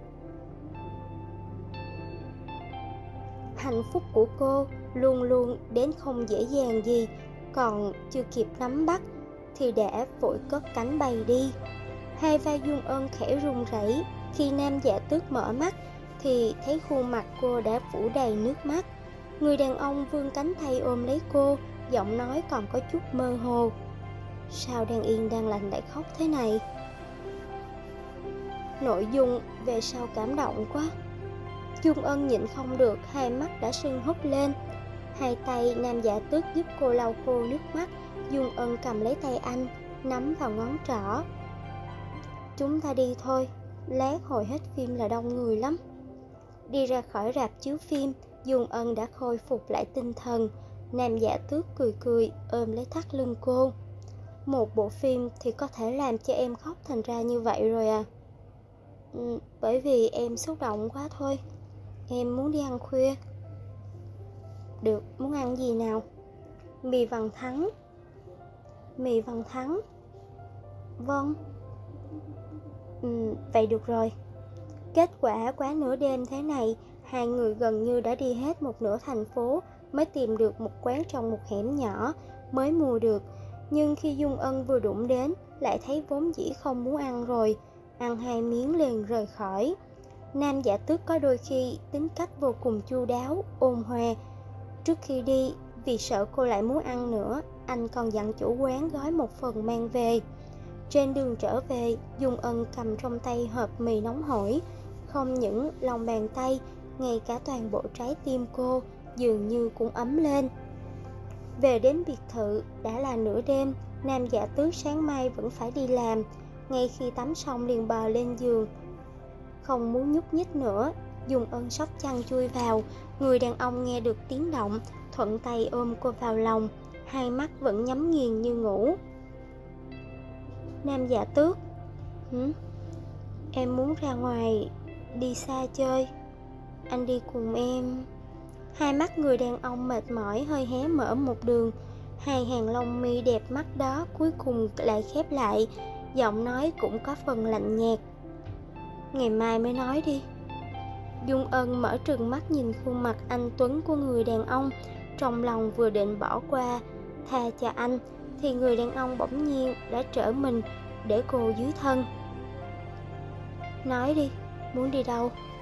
Hạnh phúc của cô luôn luôn đến không dễ dàng gì, còn chưa kịp nắm bắt thì đã vội cất cánh bay đi. Hai vai Dung Ân khẽ run rẩy. Khi nam giả tước mở mắt thì thấy khuôn mặt cô đã phủ đầy nước mắt. Người đàn ông vươn cánh tay ôm lấy cô, giọng nói còn có chút mơ hồ. Sao đang yên đang lành lại khóc thế này? Nội dung về sau cảm động quá. Dung Ân nhịn không được, hai mắt đã sưng húp lên. Hai tay nam giả tước giúp cô lau khô nước mắt. Dung Ân cầm lấy tay anh, nắm vào ngón trỏ. Chúng ta đi thôi, lát hồi hết phim là đông người lắm. Đi ra khỏi rạp chiếu phim, Dung Ân đã khôi phục lại tinh thần. Nam giả tước cười cười ôm lấy thắt lưng cô. Một bộ phim thì có thể làm cho em khóc thành ra như vậy rồi à? Bởi vì em xúc động quá thôi. Em muốn đi ăn khuya. Được, muốn ăn gì nào? Mì vằn thắng. Mì vằn thắng. Vâng. Vậy được rồi. Kết quả quá nửa đêm thế này, hai người gần như đã đi hết một nửa thành phố mới tìm được một quán trong một hẻm nhỏ mới mua được. Nhưng khi Dung Ân vừa đụng đến, lại thấy vốn dĩ không muốn ăn rồi, ăn hai miếng liền rời khỏi. Nam giả tước có đôi khi tính cách vô cùng chu đáo, ôn hòa. Trước khi đi, Vì sợ cô lại muốn ăn nữa, anh còn dặn chủ quán gói một phần mang về. Trên đường trở về, Dung Ân cầm trong tay hộp mì nóng hổi. Không những lòng bàn tay, ngay cả toàn bộ trái tim cô dường như cũng ấm lên. Về đến biệt thự, đã là nửa đêm. Nam Dạ Tước sáng mai vẫn phải đi làm. Ngay khi tắm xong liền bò lên giường, không muốn nhúc nhích nữa. Dung Ân xốc chăn chui vào. Người đàn ông nghe được tiếng động, thuận tay ôm cô vào lòng, hai mắt vẫn nhắm nghiền như ngủ. Nam Dạ Tước, em muốn ra ngoài, đi xa chơi, anh đi cùng em. Hai mắt người đàn ông mệt mỏi hơi hé mở một đường. Hai hàng lông mi đẹp mắt đó cuối cùng lại khép lại, giọng nói cũng có phần lạnh nhạt. Ngày mai mới nói đi. Dung Ân mở trừng mắt nhìn khuôn mặt anh tuấn của người đàn ông, trong lòng vừa định bỏ qua tha cho anh thì người đàn ông bỗng nhiên đã trở mình để cô dưới thân. Nói đi, muốn đi đâu?